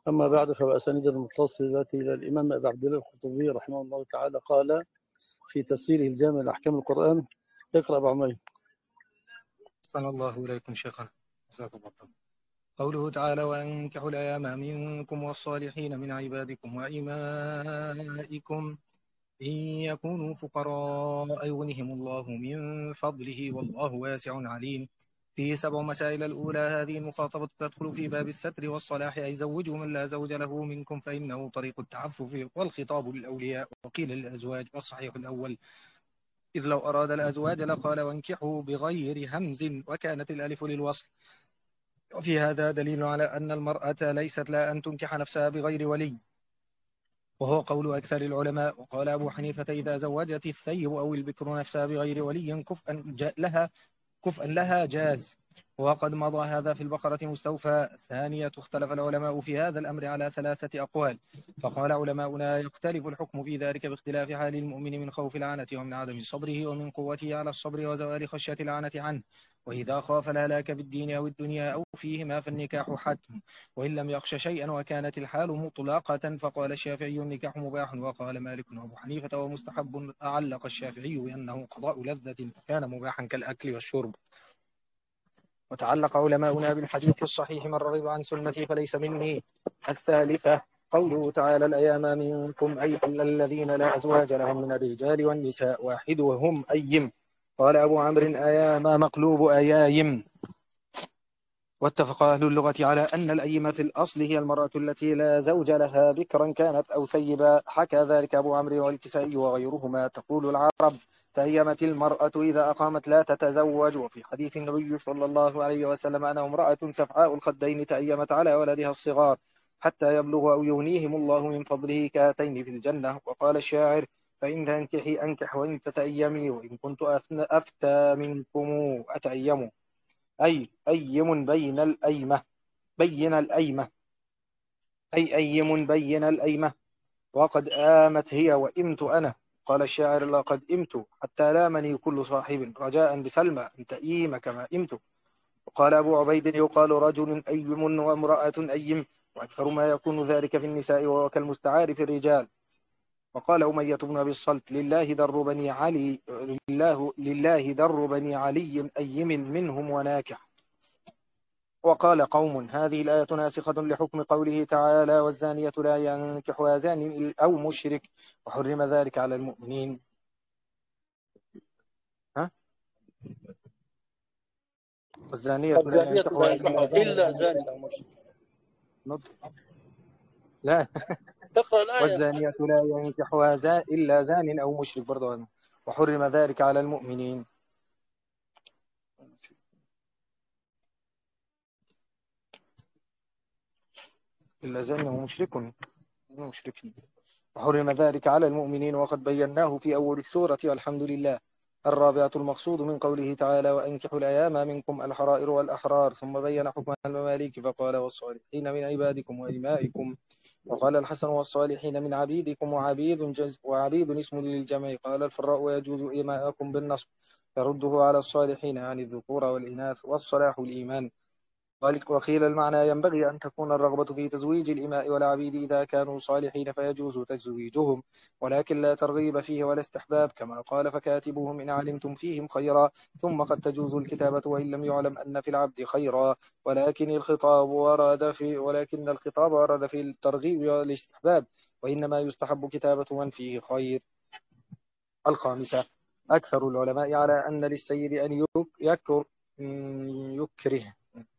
أما بعد فبأسانيد المتصلة إلى الإمام أبي عبد الله القرطبي رحمه الله تعالى قال في تفسيره الجامع لأحكام القرآن. اقرأ أبو عمير. أحسن الله إليكم شيخنا، جزاكم الله خيرا. قوله تعالى: وأنكحوا الأيام منكم والصالحين من عبادكم وإمائكم إن يكونوا فقراء يغنهم الله من فضله والله واسع عليم. فيه 7 مسائل. الأولى: هذه المخاطبة تدخل في باب الستر والصلاح، أي زوجوا من لا زوج له منكم فإنه طريق التعفف، والخطاب للأولياء وقيل للأزواج، والصحيح الأول، إذ لو أراد الأزواج لقال وانكحوا بغير همز وكانت الألف للوصل. وفي هذا دليل على أن المرأة ليست لا أن تنكح نفسها بغير ولي، وهو قول أكثر العلماء. وقال أبو حنيفة: إذا زوجت الثيب أو البكر نفسها بغير ولي كفءا لها جاز. وقد مضى هذا في البقرة مستوفى. ثانية: اختلف العلماء في هذا الأمر على 3 أقوال. فقال علماؤنا: يختلف الحكم في ذلك باختلاف حال المؤمن من خوف العنة ومن عدم صبره ومن قوته على الصبر وزوال خشية العنة عنه. وإذا خاف الهلاك في الدين أو الدنيا أو فيهما فالنكاح حتم، وإن لم يخش شيئا وكانت الحال مطلقة. فقال الشافعي: النكاح مباح. وقال مالك وأبو حنيفة: ومستحب. أعلق الشافعي بأنه قضاء لذة كان مباحا كالأكل والشرب. وتعلق علماؤنا بالحديث الصحيح: من رغب عن سنتي فليس مني. الثالثة: قوله تعالى: الأيام منكم أي الذين لا أزواج لهم من الرجال والنساء واحد وهم أيم. قال أبو عمرو: أيام مقلوب أيايم. واتفق أهل اللغة على أن الأيمة في الأصل هي المرأة التي لا زوج لها بكرا كانت أو ثيبا. حكى ذلك أبو عمرو والكسائي وغيرهما. تقول العرب: تأيمت المرأة إذا أقامت لا تتزوج. وفي حديث النبي صلى الله عليه وسلم: أنا امرأة سفعاء الخدين تأيمت على ولدها الصغار حتى يبلغ أو يغنيهم الله من فضله كهاتين في الجنة. وقال الشاعر: فإن تنكحي أنكح وإن تتأيمي وإن كنت أفتى منكم أتأيم. أي أيم بين الأيمة، بين الأيمة، أي أيم بين الأيمة. وقد آمت هي وإمت أنا. قال الشاعر: لقد إمت حتى لامني كل صاحب رجاء بسلمى أن تأيم كما إمت. وقال أبو عبيد: يقال رجل أيم وامرأة أيم، وأكثر ما يكون ذلك في النساء وهو كالمستعار في الرجال. وقال أمية بن أبي الصلت: لله در بني علي أيم منهم وناكح. وقال قوم: هذه الآية ناسخة لحكم قوله تعالى: والزانية لا ينكحها زان أو مشرك، وحرم ذلك على المؤمنين. ها؟ والزانية لا ينكحها إلا زاني أو مشرك. لا تقرأ الآية. والزانية لا ينكحها إلا زان أو مشرك برضه، وحرم ذلك على المؤمنين. إلا زان ومشرك وحرم ذلك على المؤمنين. وقد بيناه في أول السورة والحمد لله. الرابعة: المقصود من قوله تعالى: وأنكحوا الأيام منكم الحرائر والأحرار، ثم بين حكم المماليك فقال: والصالحين من عبادكم وإمائكم. وقال الحسن: والصالحين من عبيدكم. وعبيد اسم للجمع. قال الفراء: ويجوز إماءكم بالنصب يرده على الصالحين يعني الذكور والإناث، والصلاح الإيمان. وقيل المعنى: ينبغي أن تكون الرغبة في تزويج الإماء والعبيد إذا كانوا صالحين فيجوز تزويجهم، ولكن لا ترغيب فيه ولا استحباب، كما قال: فكاتبوهم إن علمتم فيهم خيرا. ثم قد تجوز الكتابة وإن لم يعلم أن في العبد خيرا، ولكن الخطاب ورد في الترغيب والاستحباب، وإنما يستحب كتابة من فيه خير. الخامسة: أكثر العلماء على أن للسيد أن يكره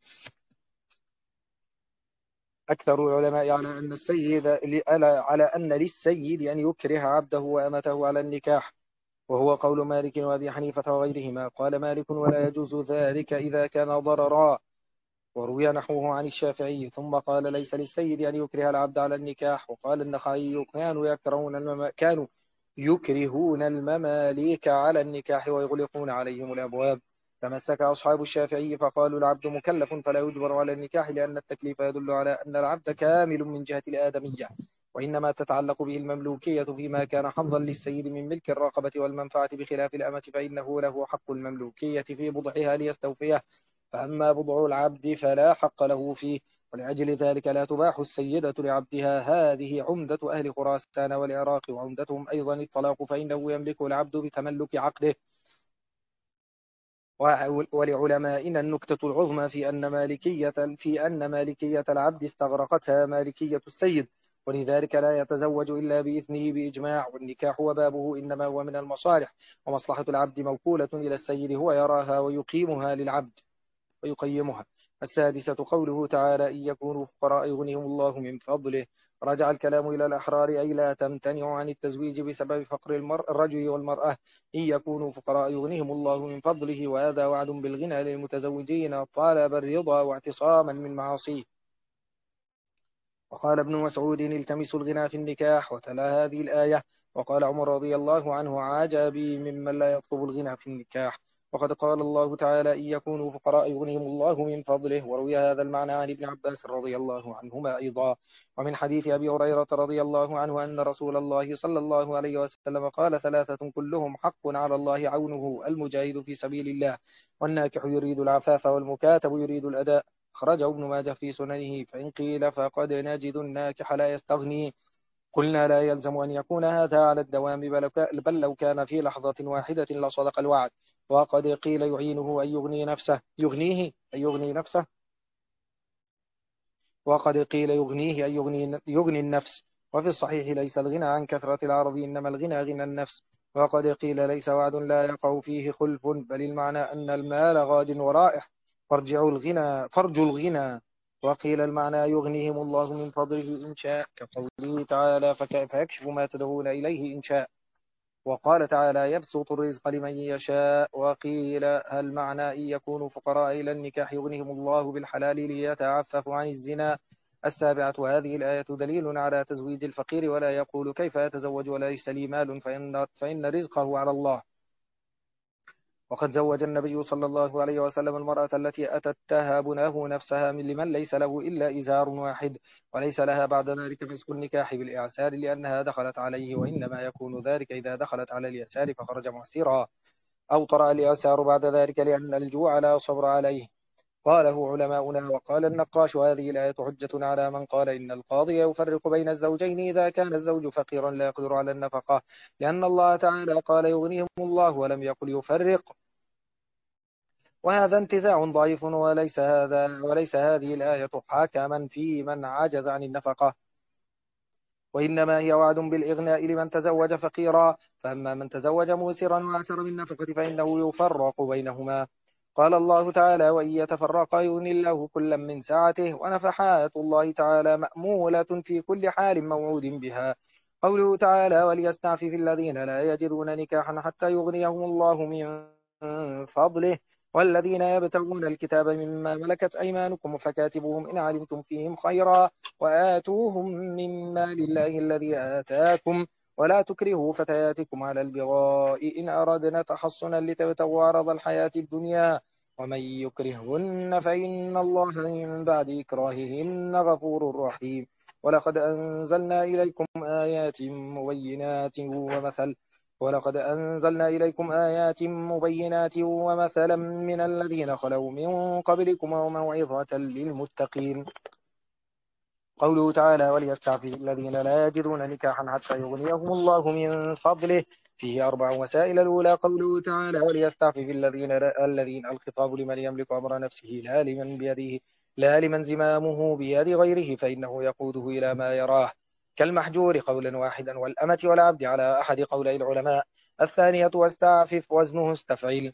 أكثر العلماء على أن للسيد أن يكره عبده وأمته على النكاح، وهو قول مالك وأبي حنيفة وغيرهما. قال مالك: ولا يجوز ذلك إذا كان ضررا. وروي نحوه عن الشافعي. ثم قال: ليس للسيد أن يكره العبد على النكاح. وقال النخعي: كانوا يكرهون المماليك على النكاح ويغلقون عليهم الأبواب. تمسك أصحاب الشافعي فقالوا: العبد مكلف فلا يجبر على النكاح، لأن التكليف يدل على أن العبد كامل من جهة الآدمية، وإنما تتعلق به المملوكية فيما كان حظا للسيد من ملك الرقبة والمنفعة، بخلاف الأمة فإنه له حق المملوكية في بضعها ليستوفيه، فأما بضع العبد فلا حق له فيه. ولأجل ذلك لا تباح السيدة لعبدها. هذه عمدة أهل خراسان والعراق، وعمدتهم أيضا الطلاق، فإنه يملك العبد بتملك عقده. ولعلمائنا النكتة العظمى في أن مالكية العبد استغرقتها مالكية السيد، ولذلك لا يتزوج إلا بإذنه بإجماع. والنكاح وبابه إنما هو من المصالح، ومصلحة العبد موكولة إلى السيد، هو يراها ويقيمها للعبد ويقيمها. السادسة قوله تعالى: إن يكونوا فقراء يغنيهم الله من فضله. رجع الكلام إلى الأحرار، أي لا تمتنع عن التزويج بسبب فقر الرجل والمرأة. إن يكونوا فقراء يغنيهم الله من فضله، وهذا وعد بالغنى للمتزوجين طالب الرضا واعتصاما من معاصيه. وقال ابن مسعود: التمسوا الغنى في النكاح، وتلا هذه الآية. وقال عمر رضي الله عنه: عجبي ممن لا يطلب الغنى في النكاح. وقد قال الله تعالى: إن يكونوا فقراء يغنيهم الله من فضله. وروي هذا المعنى عن ابن عباس رضي الله عنهما أيضا. ومن حديث أبي هريرة رضي الله عنه أن رسول الله صلى الله عليه وسلم قال: ثلاثة كلهم حق على الله عونه: المجاهد في سبيل الله، والناكح يريد العفاف، والمكاتب يريد الأداء. أخرجه ابن ماجه في سننه. فإن قيل: فقد نجد الناكح لا يستغني، قلنا: لا يلزم أن يكون هذا على الدوام، بل لو كان في لحظة واحدة لصدق الوعد. وقد قيل: يعينه أن يغني نفسه، يغنيه أن يغني نفسه. وقد قيل: يغنيه أن يغني النفس. وفي الصحيح: ليس الغنى عن كثرة العرض، إنما الغنى غنى النفس. وقد قيل: ليس وعد لا يقع فيه خلف، بل المعنى أن المال غاد ورائح، فرجوا الغنى. وقيل المعنى: يغنيهم الله من فضله إن شاء، كقوله تعالى: فيكشف ما تدعون إليه إن شاء. وقال تعالى: يبسط الرزق لمن يشاء. وقيل: هل معنى إن يكونوا فقراء إلى النكاح يغنيهم الله بالحلال ليتعففوا عن الزنا. السابعة: هذه الآية دليل على تزويج الفقير، ولا يقول: كيف يتزوج وليس لي مال، فإن رزقه على الله. وقد زوج النبي صلى الله عليه وسلم المرأة التي أتت تهب نفسها لمن ليس له إلا إزار واحد، وليس لها بعد ذلك فسق النكاح بالإعسار، لأنها دخلت عليه. وإنما يكون ذلك إذا دخلت على اليسار فخرج معسرا، أو طرأ اليسار بعد ذلك، لأن الجوع لا صبر عليه. قاله علماؤنا. وقال النقاش: هذه الآية حجة على من قال إن القاضي يفرق بين الزوجين إذا كان الزوج فقيرا لا يقدر على النفقة، لأن الله تعالى قال: يغنيهم الله، ولم يقل يفرق. وهذا انتزاع ضعيف، وليس هذه الآية حكما في من عجز عن النفقة، وإنما هي وعد بالإغناء لمن تزوج فقيرا. فأما من تزوج موسرا وأسر بالنفقة فإنه يفرق بينهما. قال الله تعالى: وإن يتفرقا يغني الله كلا من سعته. ونفحات الله تعالى مأمولة في كل حال موعود بها. قوله تعالى: وليستعفف الذين لا يجدون نكاحا حتى يغنيهم الله من فضله، والذين يبتغون الكتاب مما ملكت أيمانكم فكاتبوهم إن علمتم فيهم خيرا، وآتوهم مما لله الذي آتاكم، ولا تكرهوا فتياتكم على البغاء إن أردنا تحصنا لتبتغوا عرض الحياة الدنيا، ومن يكرههن فإن الله من بعد إكراههن غفور رحيم. ولقد أنزلنا إليكم آيات مبينات ومثلا من الذين خلوا من قبلكم وموعظة للمتقين. قوله تعالى: وليستعفف الذين لا يجدون نكاحا حتى يغنيهم الله من فضله، فيه 4 مسائل. الأولى قوله تعالى: وليستعفف الذين الخطاب لمن يملك أمر نفسه، لا لمن زمامه بيد غيره، فإنه يقوده إلى ما يراه، كالمحجور قولا واحدا، والأمة والعبد على أحد قولي العلماء. الثانية: واستعفف وزنه استفعل،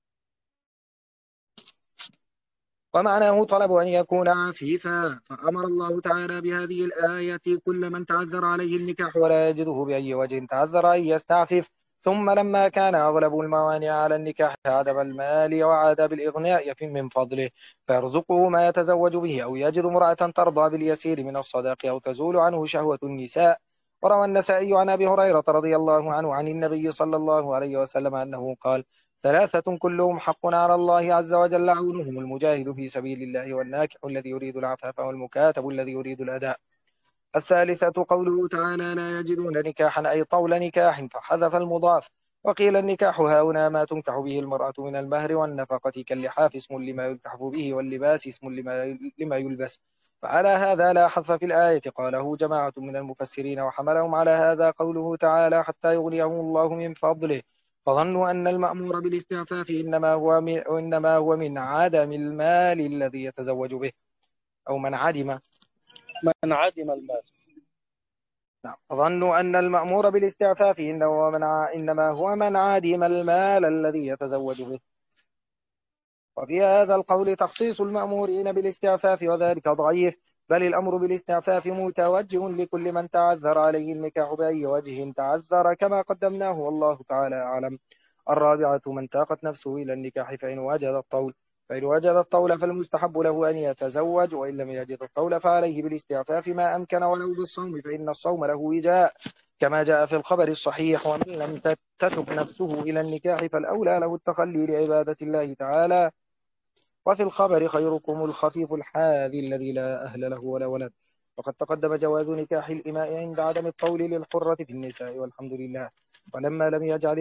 ومعناه طلب أن يكون عفيفا. فأمر الله تعالى بهذه الآية كل من تعذر عليه النكاح ولا يجده بأي وجه تعذر أن يستعفف. ثم لما كان أغلب الموانع على النكاح عدم المال وعدم الإغناء من فضله، فيرزقه ما يتزوج به، أو يجد امرأة ترضى باليسير من الصداق، أو تزول عنه شهوة النساء. وروى النسائي عن أبي هريرة رضي الله عنه عن النبي صلى الله عليه وسلم أنه قال: 3 كلهم حق على الله عز وجل عونهم: المجاهد في سبيل الله، والناكح الذي يريد العفاف، والمكاتب الذي يريد الأداء. الثالثة قوله تعالى: لا يجدون نكاحا، أي طول نكاح، فحذف المضاف. وقيل: النكاح هاهنا ما تنكح به المرأة من المهر والنفقة، كاللحاف اسم لما يلتحف به، واللباس اسم لما يلبس. فعلى هذا لا حذف في الآية قاله جماعة من المفسرين، وحملهم على هذا قوله تعالى حتى يغنيهم الله من فضله، فظنوا أن المأمور بالاستعفاف إنما هو من عدم المال الذي يتزوج به، أو من عدم. من عدم المال. نعم. فظنوا أن المأمور بالاستعفاف إنما هو من عدم المال الذي يتزوج به. وفي هذا القول تخصيص المأمورين بالاستعفاف، وذلك ضعيف، بل الأمر بالاستعفاف متوجه لكل من تعذر عليه النكاح بأي وجه تعذر، كما قدمناه والله تعالى أعلم. الرابعة من تاقت نفسه إلى النكاح فإن وجد الطول فالمستحب له أن يتزوج، وإن لم يجد الطول فعليه بالاستعفاف ما أمكن ولو بالصوم، فإن الصوم له وجاء كما جاء في الخبر الصحيح. ومن لم تتق نفسه إلى النكاح فالأولى له التخلي لعبادة الله تعالى. وفي الخبر خيركم الخفيف الحاذي الذي لا أهل له ولا ولد. وقد تقدم جواز نكاح الإماء عند عدم الطول للحرة في النساء والحمد لله. ولما لم يجعل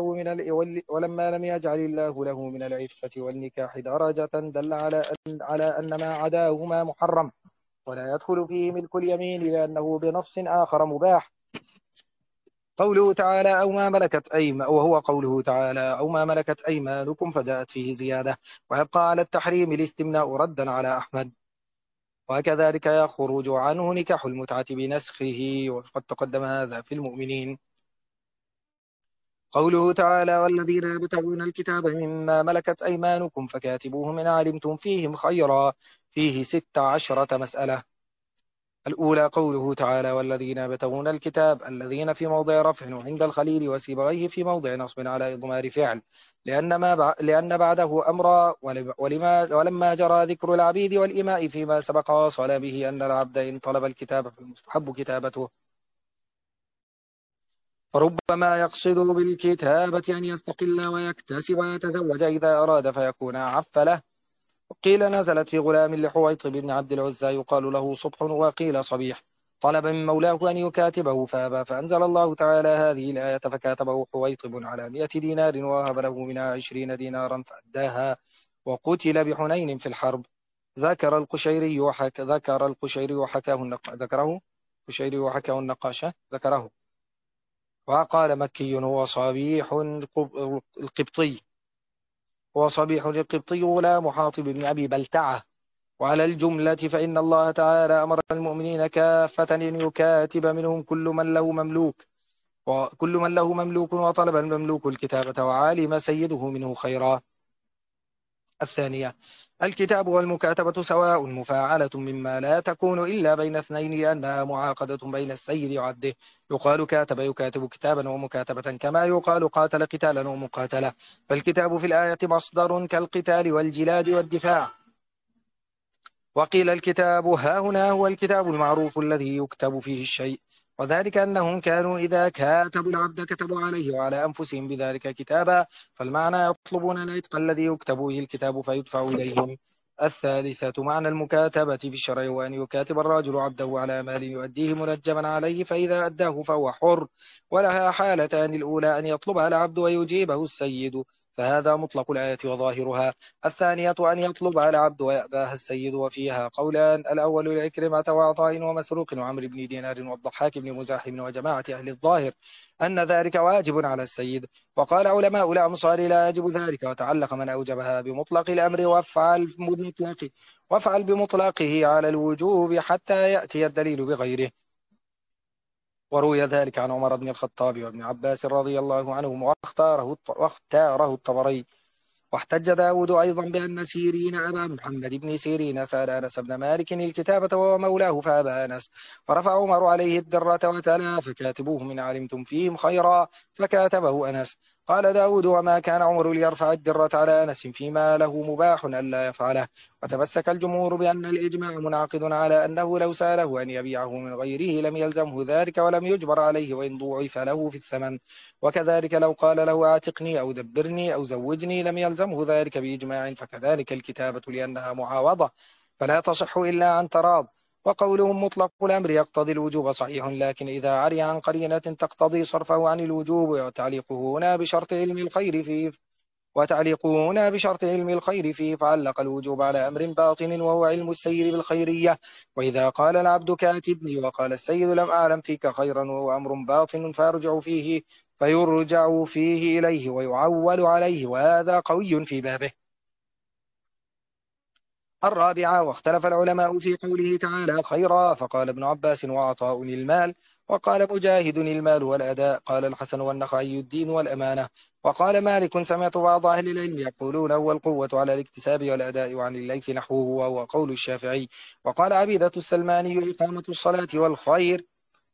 الله له من العفة والنكاح درجة دل على أن ما عداهما محرم، ولا يدخل فيه ملك اليمين لأنه بنص آخر مباح. قوله تعالى وهو قوله تعالى أو ما ملكت أيمانكم، فجاءت فيه زيادة، ويبقى على التحريم الاستمناء ردا على أحمد. وكذلك يخرج عنه نكاح المتعة بنسخه، وقد تقدم هذا في المؤمنين. قوله تعالى والذين يبتغون الكتاب مما ملكت أيمانكم فكاتبوهم إن علمتم فيهم خيرا، فيه 16 مسألة. الأولى قوله تعالى والذين يبتغون الكتاب، الذين في موضع رفع وعند الخليل، وسيبغيه في موضع نصب على إضمار فعل، لأن بعده أمرا، ولما جرى ذكر العبيد والإماء فيما سبق وصل به أن العبد إن طلب الكتاب فالمستحب كتابته، فربما يقصد بالكتابة أن يستقل ويكتسب ويتزوج إذا أراد فيكون عف له. قيل نزلت في غلام لحويطب بن عبد العزى يقال له صبح، وقيل صبيح، طلب من مولاه أن يكاتبه فأبى، فأنزل الله تعالى هذه الآية فكاتبه حويطب على 100 دينار، ووهب له منها 20 دينارا فأداها، وقتل بحنين في الحرب. ذكر القشيري وحكاه النقاشة ذكره. وقال مكي هو صبيح القبطي غلام حاطب بن أبي بلتعة. وعلى الجملة فإن الله تعالى أمر المؤمنين كافة أن يكاتب منهم كل من له مملوك وطلب المملوك الكتابة وعالم سيده منه خيرا. الثانية الكتاب والمكاتبة سواء مفاعلة مما لا تكون إلا بين اثنين، لأنها معاقدة بين السيد وعبده. يقال كاتب يكاتب كتابا ومكاتبة، كما يقال قاتل قتالا ومقاتلة. فالكتاب في الآية مصدر كالقتال والجلاد والدفاع. وقيل الكتاب ها هنا هو الكتاب المعروف الذي يكتب فيه الشيء، وذلك أنهم كانوا إذا كاتبوا العبد كتبوا عليه وعلى أنفسهم بذلك كتابا، فالمعنى يطلبون العتق الذي يكتب به الكتاب فيدفع إليهم. الثالثة معنى المكاتبة في الشرع، وأن يكاتب الرجل عبده على مال يؤديه منجما عليه، فإذا أداه فهو حر. ولها حالتان، الأولى أن يطلبها العبد ويجيبه السيد، فهذا مطلق الآية وظاهرها. الثانية أن يطلبها العبد ويأباها السيد، وفيها قولان: الأول لعكرمة وعطاء ومسروق وعمرو بن دينار والضحاك بن مزاحم وجماعة أهل الظاهر أن ذلك واجب على السيد، وقال علماء الأمصار لا يجب ذلك، وتعلق من أوجبها بمطلق الأمر وافعل بمطلقه على الوجوب حتى يأتي الدليل بغيره. وروي ذلك عن عمر بن الخطاب وابن عباس رضي الله عنهم، واختاره الطبري. واحتج داود أيضا بأن سيرين أبا محمد بن سيرين سأل أنس بن مالك الكتابة وهو مولاه فأبى أنس، فرفع عمر عليه الدرة وتلا فكاتبوهم إن علمتم فيهم خيرا، فكاتبه أنس. قال داود وما كان عمر ليرفع الدرة على أنس فيما له مباح ألا يفعله. وتمسك الجمهور بأن الإجماع منعقد على أنه لو سأله أن يبيعه من غيره لم يلزمه ذلك ولم يجبر عليه وإن ضوعف له في الثمن، وكذلك لو قال له اعتقني أو دبرني أو زوجني لم يلزمه ذلك بإجماع، فكذلك الكتابة لأنها معاوضة فلا تصح إلا عن تراض. وقولهم مطلق الأمر يقتضي الوجوب صحيح، لكن إذا عري عن قرينة تقتضي صرفه عن الوجوب، وتعليقه هنا بشرط علم الخير فيه وتعليقون بشرط علم الخير فيه، فعلق الوجوب على أمر باطن وهو علم السيد بالخيرية. وإذا قال العبد كاتبني وقال السيد لم أعلم فيك خيرا وهو أمر باطن فيرجع فيه إليه ويعول عليه، وهذا قوي في بابه. الرابعة: واختلف العلماء في قوله تعالى خيرا، فقال ابن عباس وعطاء المال، وقال مجاهد المال والأداء، قال الحسن والنخعي الدين والأمانة، وقال مالك سمعت بعض أهل العلم يقولون هو القوة على الاكتساب والأداء، وعن الليث نحوه وهو قول الشافعي. وقال عبيدة السلماني إقامة الصلاة والخير،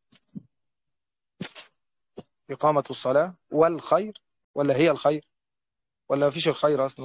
إقامة الصلاة والخير، ولا هي الخير، ولا فيش الخير أصلا.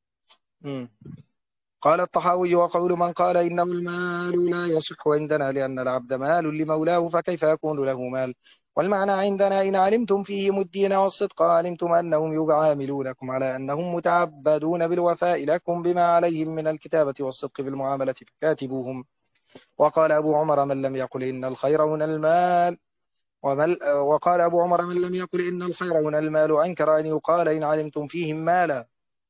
قال الطحاوي وقول من قال إنه المال لا يصح عندنا لأن العبد مال لمولاه فكيف يكون له مال، والمعنى عندنا إن علمتم فيهم الدين والصدق علمتم أنهم يعاملونكم على أنهم متعبدون بالوفاء لكم بما عليهم من الكتابة والصدق بالمعاملة فكاتبوهم. وقال أبو عمر من لم يقل إن الخير هنا المال وقال أبو عمر من لم يقل إن الخير هنا المال أنكر أن يقال إن علمتم فيهم مالا،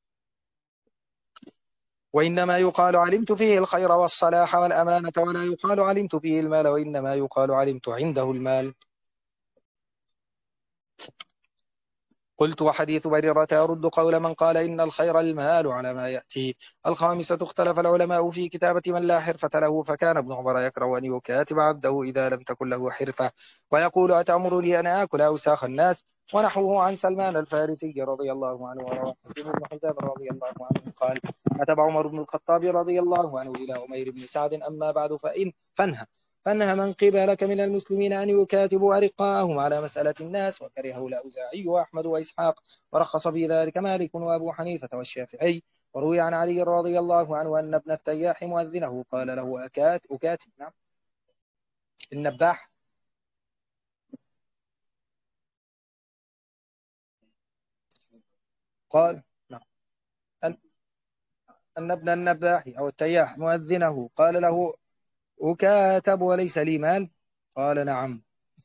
وإنما يقال علمت فيه الخير والصلاح والأمانة، ولا يقال علمت فيه المال، وإنما يقال علمت عنده المال. قلت وحديث بريرة يرد قول من قال إن الخير المال على ما يأتي. الخامسة: اختلف العلماء في كتابة من لا حرفة له، فكان ابن عمر يكره أن يكاتب عبده إذا لم تكن له حرفة، ويقول أتأمرني أن آكل أوساخ الناس، ونحوه عن سلمان الفارسي رضي الله عنه. وروى حكيم بن حزام رضي الله عنه قال كتب عمر بن الخطاب رضي الله عنه إلى عمير بن سعد أما بعد فانهى من قبلك من المسلمين أن يكاتبوا أرقاهم على مسألة الناس، وكرهه الأوزاعي وأحمد وإسحاق، ورخص في ذلك مالك وأبو حنيفة والشافعي. وروي عن علي رضي الله عنه أن ابن التياح مؤذنه قال له أكاتب نعم النباح قال نعم أن ابن النباح أو التياح مؤذنه قال له أكاتب وليس لي مال، قال نعم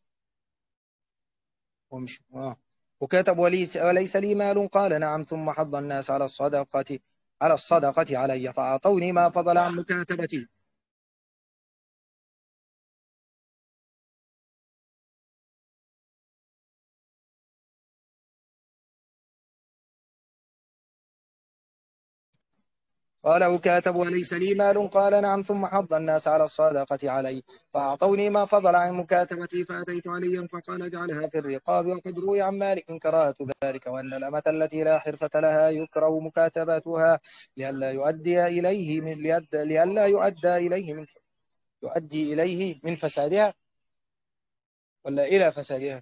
ومش وكاتب وليس لي مال، قال نعم، ثم حض الناس على الصدقة علي فأعطوني ما فضل عن مكاتبتي. قال أكاتب وليس لي مال، قال نعم، ثم حض الناس على الصدقة علي فأعطوني ما فضل عن مكاتبتي، فأتيت عليا فقال اجعلها في الرقاب. وقد روي عن مالك كراهة ذلك، وأن الأمة التي لا حرفة لها يكره مكاتبتها يؤدي إليه من فسادها، ولا إلى فسادها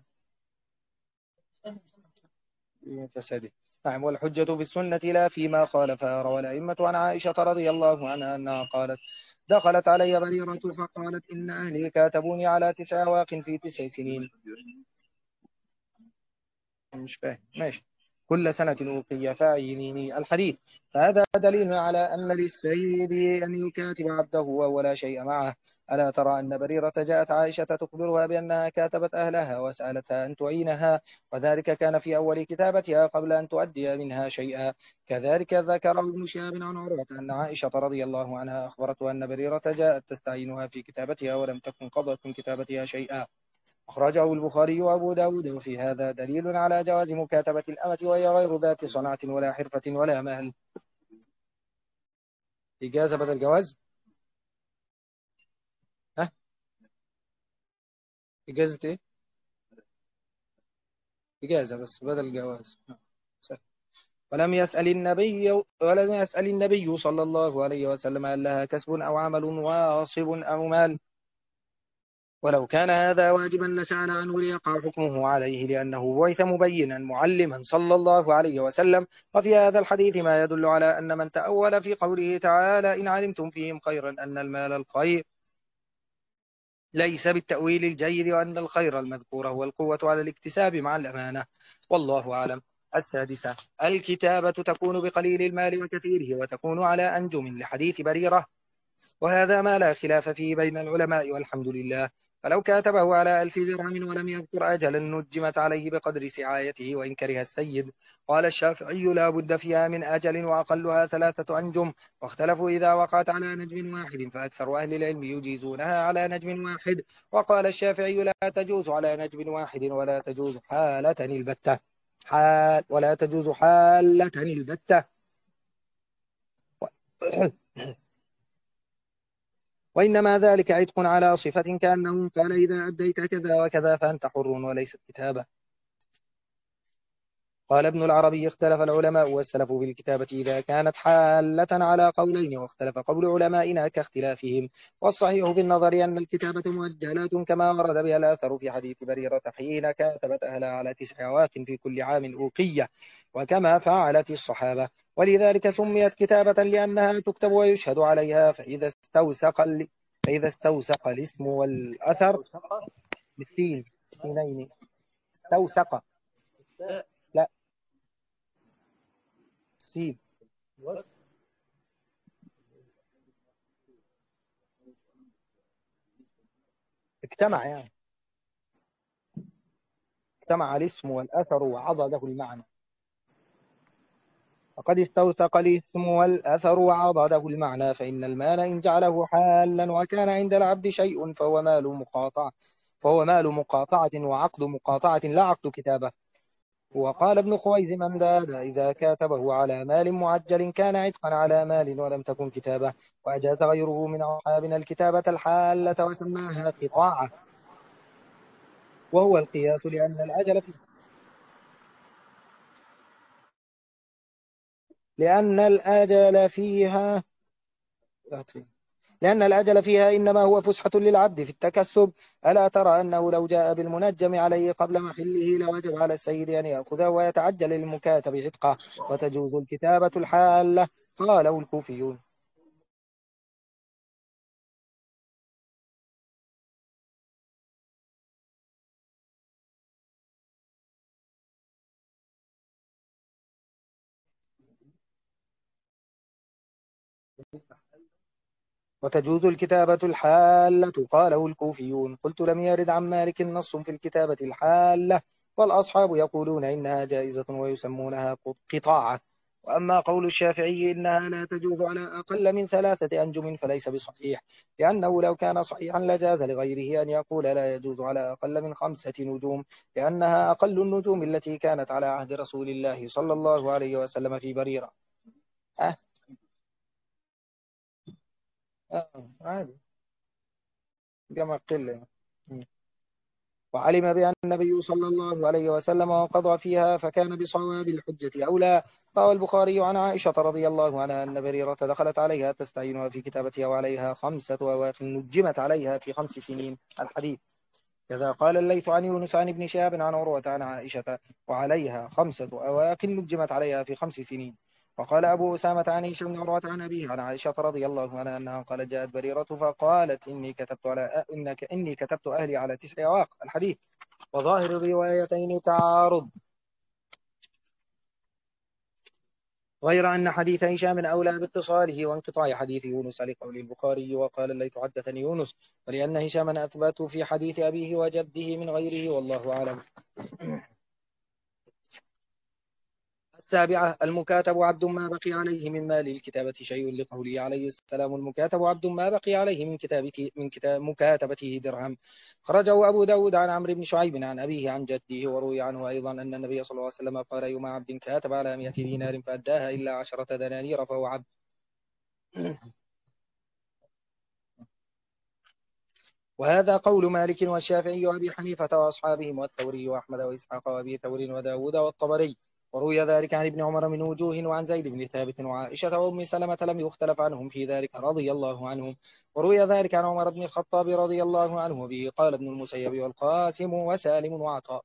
من فساده. نعم. والحجة بالسنة لا فيما خالفها. روى الأئمة عن عائشة رضي الله عنها أنها قالت دخلت علي بريرة فقالت إن أهلي كاتبوني على 9 أواق في 9 سنين. مش فاهم ماشي. كل سنة أوقية فاعينيني الحديث. فهذا دليل على أن للسيد أن يكاتب عبده ولا شيء معه. ألا ترى أن بريرة جاءت عائشة تخبرها بأنها كاتبت أهلها وسألتها أن تعينها، وذلك كان في أول كتابتها قبل أن تؤدي منها شيئا. كذلك ذكر ابن شهاب عن عروة أن عائشة رضي الله عنها أخبرته أن بريرة جاءت تستعينها في كتابتها ولم تكن قضت من كتابتها شيئا. أخرجه البخاري وأبو داود. وفي هذا دليل على جواز مكاتبة الأمة وهي غير ذات صنعة ولا حرفة ولا مال. إجازة بدل جواز. ها إجازة إيه؟ إجازة بس بدل جواز. ولم يسأل النبي صلى الله عليه وسلم هل لها كسب أو عمل واصب أو مال، ولو كان هذا واجبا لسأل عنه ليقع حكمه عليه، لأنه بعث مبينا معلما صلى الله عليه وسلم. وفي هذا الحديث ما يدل على أن من تأول في قوله تعالى إن علمتم فيهم خيرا أن المال الخير ليس بالتأويل الجيد، وأن الخير المذكور هو القوة على الاكتساب مع الأمانة. والله أعلم. السادسة: الكتابة تكون بقليل المال وكثيره، وتكون على أنجم لحديث بريرة، وهذا ما لا خلاف فيه بين العلماء والحمد لله. فلو كاتبه على 1000 درهم ولم يذكر أجلا نجمت عليه بقدر سعايته وإن كره السيد. قال الشافعي لا بد فيها من أجل وأقلها 3 أنجم، واختلفوا إذا وقعت على نجم واحد فأكثر أهل العلم يجيزونها على نجم واحد. وقال الشافعي لا تجوز على نجم واحد ولا تجوز حالة البتة، ولا تجوز حالة البتة. وإنما ذلك عتق على صفة كأنه قال إذا أديت كذا وكذا فأنت حر وليست كتابة. قال ابن العربي اختلف العلماء والسلف في الكتابة إذا كانت حالة على قولين، واختلف قول علمائنا كاختلافهم. والصحيح بالنظر أن الكتابة مؤجلات كما ورد بها الآثر في حديث بريرة حين كاتبت أهلها على 9 أواق في كل عام أوقية، وكما فعلت الصحابة. ولذلك سميت كتابة لأنها تكتب ويشهد عليها. فإذا استوثق الاسم والأثر بالسين سينين. استوثق، لا سين، اجتمع يعني، اجتمع الاسم والأثر وعضده المعنى. فقد استوثق الاسم والأثر وعضده المعنى، فإن المال إن جعله حالا وكان عند العبد شيء فهو مال مقاطعة وعقد مقاطعة لا عقد كتابة. وقال ابن خويز من داد إذا كاتبه على مال معجل كان عتقا على مال ولم تكن كتابة. وأجاز غيره من أصحابنا الكتابة الحالة وسماها قطاعة، وهو القياس لأن الأجل فيها لأن الأجل فيها إنما هو فسحة للعبد في التكسب. ألا ترى أنه لو جاء بالمنجم عليه قبل محله لوجب على السيد أن يأخذه ويتعجل للمكاتب عتقه، وتجوز الكتابة الحالة. قاله الكوفيون. وتجوز الكتابة الحالة قاله الكوفيون. قلت لم يرد عن مالك نص في الكتابة الحالة، والأصحاب يقولون إنها جائزة ويسمونها قطاعة. وأما قول الشافعي إنها لا تجوز على أقل من 3 أنجم فليس بصحيح، لأنه لو كان صحيحا لجاز لغيره أن يقول لا يجوز على أقل من 5 نجوم، لأنها أقل النجوم التي كانت على عهد رسول الله صلى الله عليه وسلم في بريرة. أه عادي، جمع قلة. وعلم بأن النبي صلى الله عليه وسلم قضى فيها فكان بصواب الحجة أولى. روى البخاري عن عائشة رضي الله عنها أن بريرة دخلت عليها تستعينها في كتابتها وعليها 5 أواخ نجمت عليها في 5 سنين. الحديث. كذا قال الليث عن يونس عن ابن شهاب عن عروة عن عائشة وعليها 5 أواخ نجمت عليها في 5 سنين. وقال أبو أسامة عن هشام بن عروة عن أبيه عن عائشة رضي الله عنها أنها قالت جاءت بريرة فقالت إني كتبت أهلي على 9 أواخ. الحديث. وظاهر الروايتين تعارض، غير أن حديث هشام أولى باتصاله وانقطاع حديث يونس لقول البخاري وقال الليث حدثني يونس، ولأن هشاما أثبت في حديث أبيه وجده من غيره، والله أعلم. 7. المكاتب عبد ما بقي عليه من مال الكتابة شيء، لقوله عليه السلام المكاتب عبد ما بقي عليه من كتاب مكاتبته درهم. خرجه أبو داود عن عمرو بن شعيب عن أبيه عن جده. وروي عنه أيضا أن النبي صلى الله عليه وسلم قال أيما عبد كاتب على 100 دينار فأداها إلا 10 دنانير فهو عبد. وهذا قول مالك والشافعي وأبي حنيفة وأصحابهم والثوري وأحمد وإسحاق وأبي ثور وداود والطبري. وروي ذلك عن ابن عمر من وجوه وعن زيد بن ثابت وعائشة وأم سلمة لم يختلف عنهم في ذلك رضي الله عنهم. وروي ذلك عن عمر بن الخطاب رضي الله عنه به قال ابن المسيب والقاسم وسالم وعطاء.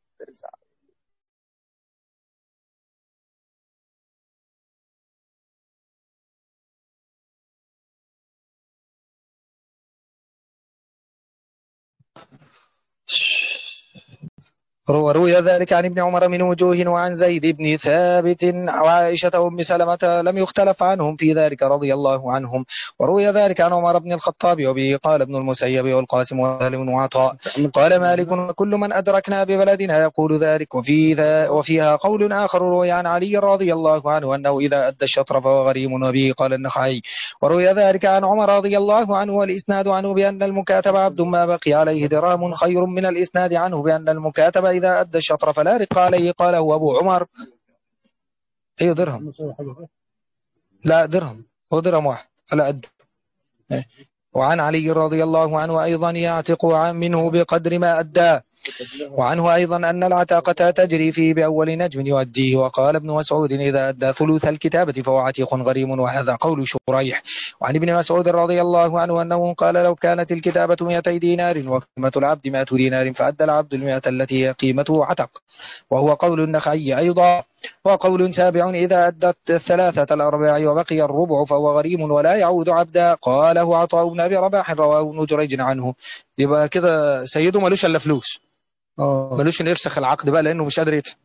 وروي ذلك عن ابن عمر من وجوه وعن زيد بن ثابت وعائشة وأم سلمة لم يختلف عنهم في ذلك رضي الله عنهم. وروي ذلك عن عمر بن الخطاب وبه قال ابن المسيب والقاسم وسالم وعطاء. قال مالك وكل من أدركنا ببلدنا يقول ذلك. وفيها قول آخر روي عن علي رضي الله عنه أنه إذا أدى الشطر فهو غريم وبه قال النخعي. وروي ذلك عن عمر رضي الله عنه والإسناد عنه بأن المكاتب عبد ما بقي عليه درهم خير من الإسناد عنه بأن المكاتب إذا أدى الشطر فلا رق عليه. قاله أبو عمر. أي درهم؟ لا درهم، هو درهم واحد على قد. وعن علي رضي الله عنه أيضا يعتق منه بقدر ما أدى. وعنه أيضا أن العتاقة تجري فيه بأول نجم يؤديه. وقال ابن مسعود إذا أدى ثلث الكتابة فهو عتيق غريم، وهذا قول شريح. وعن ابن مسعود رضي الله عنه أنه قال لو كانت الكتابة 200 دينار وقيمة العبد 100 دينار فأدى العبد 100 التي هي قيمته عتق، وهو قول النخعي أيضا. وقول سابع إذا أدت 3/4 وبقي الربع فهو غريم ولا يعود عبدا. قاله عطاء بن أبي رباح رواه ابن جريج عنه. يبقى كده سيده ملوش إلا فلوس، ملوش إنه يفسخ العقد بقى لأنه مش قادر يدفع.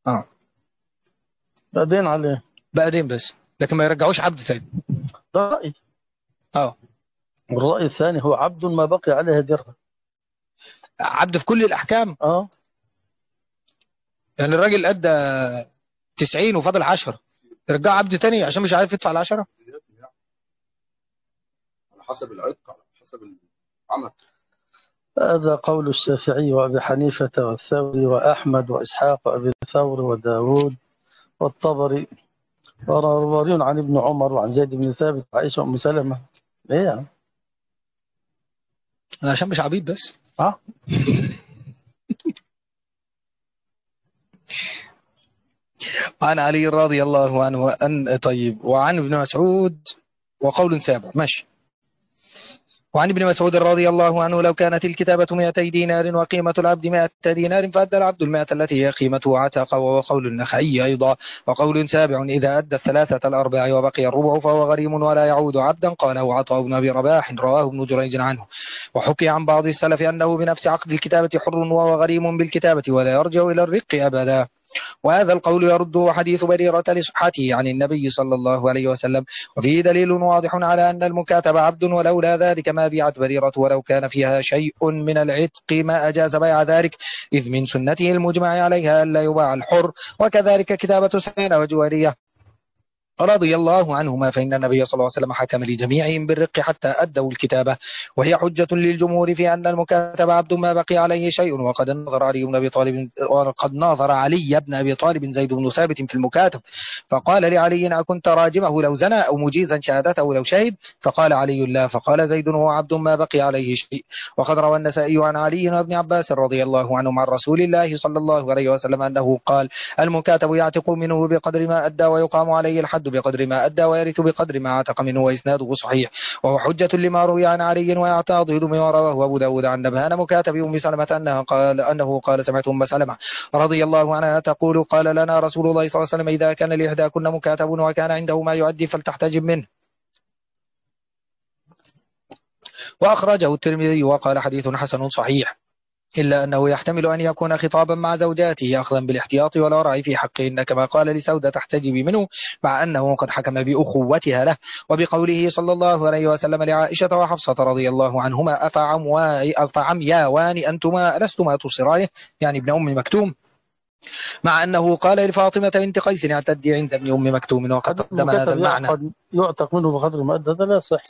بعدين عليه بقى دين بس، لكن ما يرجعوش عبد ثاني. ده رأي. والرأي الثاني هو عبد ما بقي عليه درهم. عبد في كل الأحكام. يعني الراجل أدى 90 وفضل 10، يرجع عبد تاني عشان مش عارف يدفع ال10. على حسب العتق، على حسب العمل. هذا قول الشافعي وأبي حنيفة والثوري وأحمد وإسحاق وأبي الثور وداود والطبري وروي عن ابن عمر وعن زيد بن ثابت وعائشة وأم سلمة. إيه يعني؟ أنا عشان مش عبيد بس. وعن علي رضي الله عنه طيب. وعن ابن مسعود وقول سابع ماشي. وعن ابن مسعود رضي الله عنه لو كانت الكتابة 200 دينار وقيمة العبد 100 دينار فأدى العبد 100 التي هي قيمته عتق، وهو قول النخعي أيضا. وقول سابع إذا أدى 3/4 وبقي الربع فهو غريم ولا يعود عبدا. قاله عطاء بن أبي رباح رواه ابن جريج عنه. وحكي عن بعض السلف أنه بنفس عقد الكتابة حر وهو غريم بالكتابة ولا يرجع إلى الرق أبدا. وهذا القول يرده حديث بريرة لصحته عن النبي صلى الله عليه وسلم، وفيه دليل واضح على أن المكاتب عبد، ولولا ذلك ما بيعت بريرة ولو كان فيها شيء من العتق ما أجاز بيع ذلك، إذ من سنته المجمع عليها ألا يباع الحر. وكذلك كتابة سفينة وجوارية رضي الله عنهما، فإن النبي صلى الله عليه وسلم حكم لجميعهم بالرق حتى أدوا الكتابة، وهي حجة للجمهور في أن المكاتب عبد ما بقي عليه شيء. وقد نظر علي بن أبي طالب زيد بن ثابت في المكاتب فقال لعلي أكنت راجمه لو زنى أو مجيزا شهادته لو شهد؟ فقال علي لا. فقال زيد هو عبد ما بقي عليه شيء. وقد روى النسائي عن علي وابن عباس رضي الله عنهم عن رسول الله صلى الله عليه وسلم أنه قال المكاتب يعتق منه بقدر ما أدى ويقام عليه الحد بقدر ما أدى ويرث بقدر ما عتق منه، وإسناده صحيح. وهو حجة لما روي عن علي ويعتضد ما رواه أبو داود عن نبهان مكاتب أم سلمة أنه قال سمعت أم سلمة رضي الله عنها تقول قال لنا رسول الله صلى الله عليه وسلم إذا كان لإحداكن مكاتب وكان عنده ما يؤدي فلتحتجب منه. وأخرجه الترمذي وقال حديث حسن صحيح، إلا أنه يحتمل أن يكون خطابا مع زوجاته أخذا بالاحتياط والورع في حقهن، كما قال لسودة تحتجبي منه مع أنه قد حكم بأخوتها له. وبقوله صلى الله عليه وسلم لعائشة وحفصة رضي الله عنهما أفعمياوان أنتما لستما تبصرانه، يعني ابن أم مكتوم، مع أنه قال لفاطمة بنت قيس اعتدي عند ابن أم مكتوم. وقد قدم هذا المعنى. يعتق منه بقدر ما أدى، لا صح.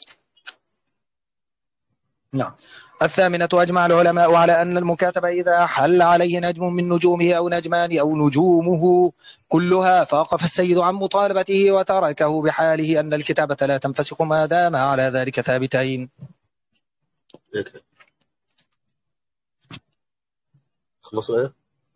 نعم. 8 أجمع العلماء على أن المكاتب إذا حل عليه نجم من نجومه أو نجمان أو نجومه كلها فوقف السيد عن مطالبته وتركه بحاله أن الكتابة لا تنفسخ ما دام على ذلك ثابتين. خلصوا ايه؟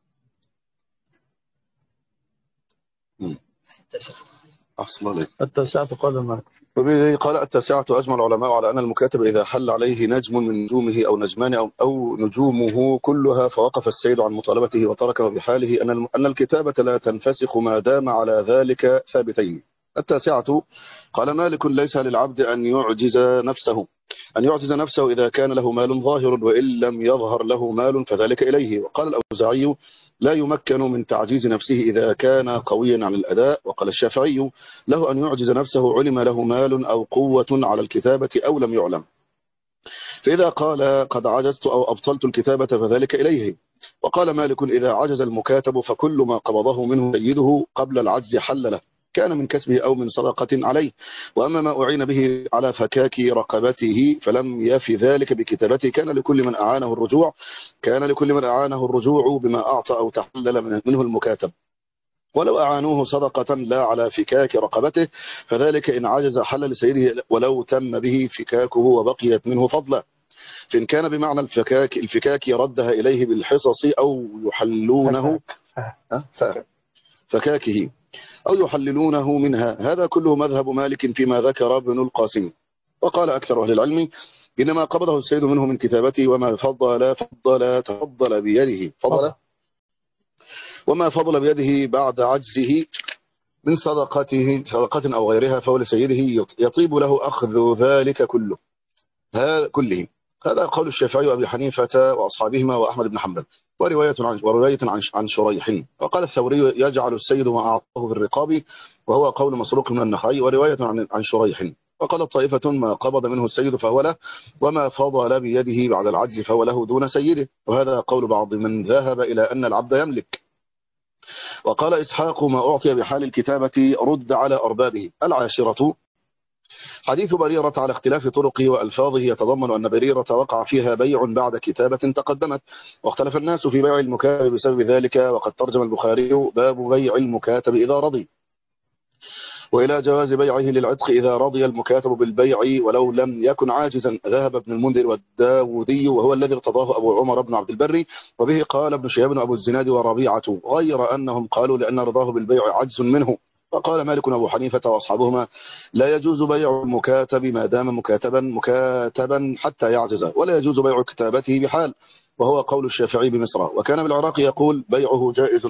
أصلا التاسعة قال معك. قال 9 أجمع العلماء على أن المكاتب إذا حل عليه نجم من نجومه أو نجمان أو نجومه كلها فوقف السيد عن مطالبته وتركه بحاله أن الكتابة لا تنفسخ ما دام على ذلك ثابتين. التاسعة قال مالك ليس للعبد أن يعجز نفسه إذا كان له مال ظاهر، وإن لم يظهر له مال فذلك إليه. وقال الأوزاعي لا يمكن من تعجيز نفسه إذا كان قويا عن الأداء. وقال الشافعي له أن يعجز نفسه علم له مال أو قوة على الكتابة أو لم يعلم، فإذا قال قد عجزت أو أبطلت الكتابة فذلك إليه. وقال مالك إذا عجز المكاتب فكل ما قبضه منه سيده قبل العجز حل له، كان من كسبه أو من صدقة عليه. وأما ما أعين به على فكاك رقبته فلم يف ذلك بكتابته كان لكل من أعانه الرجوع بما أعطى أو تحلل منه المكاتب، ولو أعانوه صدقة لا على فكاك رقبته فذلك إن عجز حل لسيده ولو تم به فكاكه وبقيت منه فضلا. فإن كان بمعنى الفكاك ردها إليه بالحصص أو يحلونه فكاكه أو يحللونه منها. هذا كله مذهب مالك فيما ذكر ابن القاسم. وقال أكثر أهل العلم إنما قبضه السيد منه من كتابته وما فضل بيده بعد عجزه من صدقة أو غيرها فهو لسيده يطيب له أخذ ذلك كله. هذا قول الشافعي وأبي حنيفة وأصحابهما وأحمد بن حنبل، ورواية عن شريح. وقال الثوري يجعل السيد ما أعطاه في الرقاب، وهو قول مسروق من النخعي، ورواية عن شريح. وقال طائفة ما قبض منه السيد فهو له، وما فضل بيده بعد العجز فهو له دون سيده. وهذا قول بعض من ذهب إلى أن العبد يملك. وقال إسحاق ما أعطي بحال الكتابة رد على أربابه. العاشرة حديث بريرة على اختلاف طرقه وألفاظه يتضمن أن بريرة وقع فيها بيع بعد كتابة تقدمت، واختلف الناس في بيع المكاتب بسبب ذلك. وقد ترجم البخاري باب بيع المكاتب إذا رضي، وإلى جواز بيعه للعتق إذا رضي المكاتب بالبيع ولو لم يكن عاجزا. ذهب ابن المنذر والداودي وهو الذي ارتضاه أبو عمر بن عبد البر، وبه قال ابن شهاب وأبو الزناد وربيعة، غير أنهم قالوا لأن رضاه بالبيع عجز منه. وقال مالك وأبو حنيفة وأصحابهما لا يجوز بيع المكاتب ما دام مكاتبا حتى يعجز، ولا يجوز بيع كتابته بحال، وهو قول الشافعي بمصر. وكان بالعراق يقول بيعه جائز،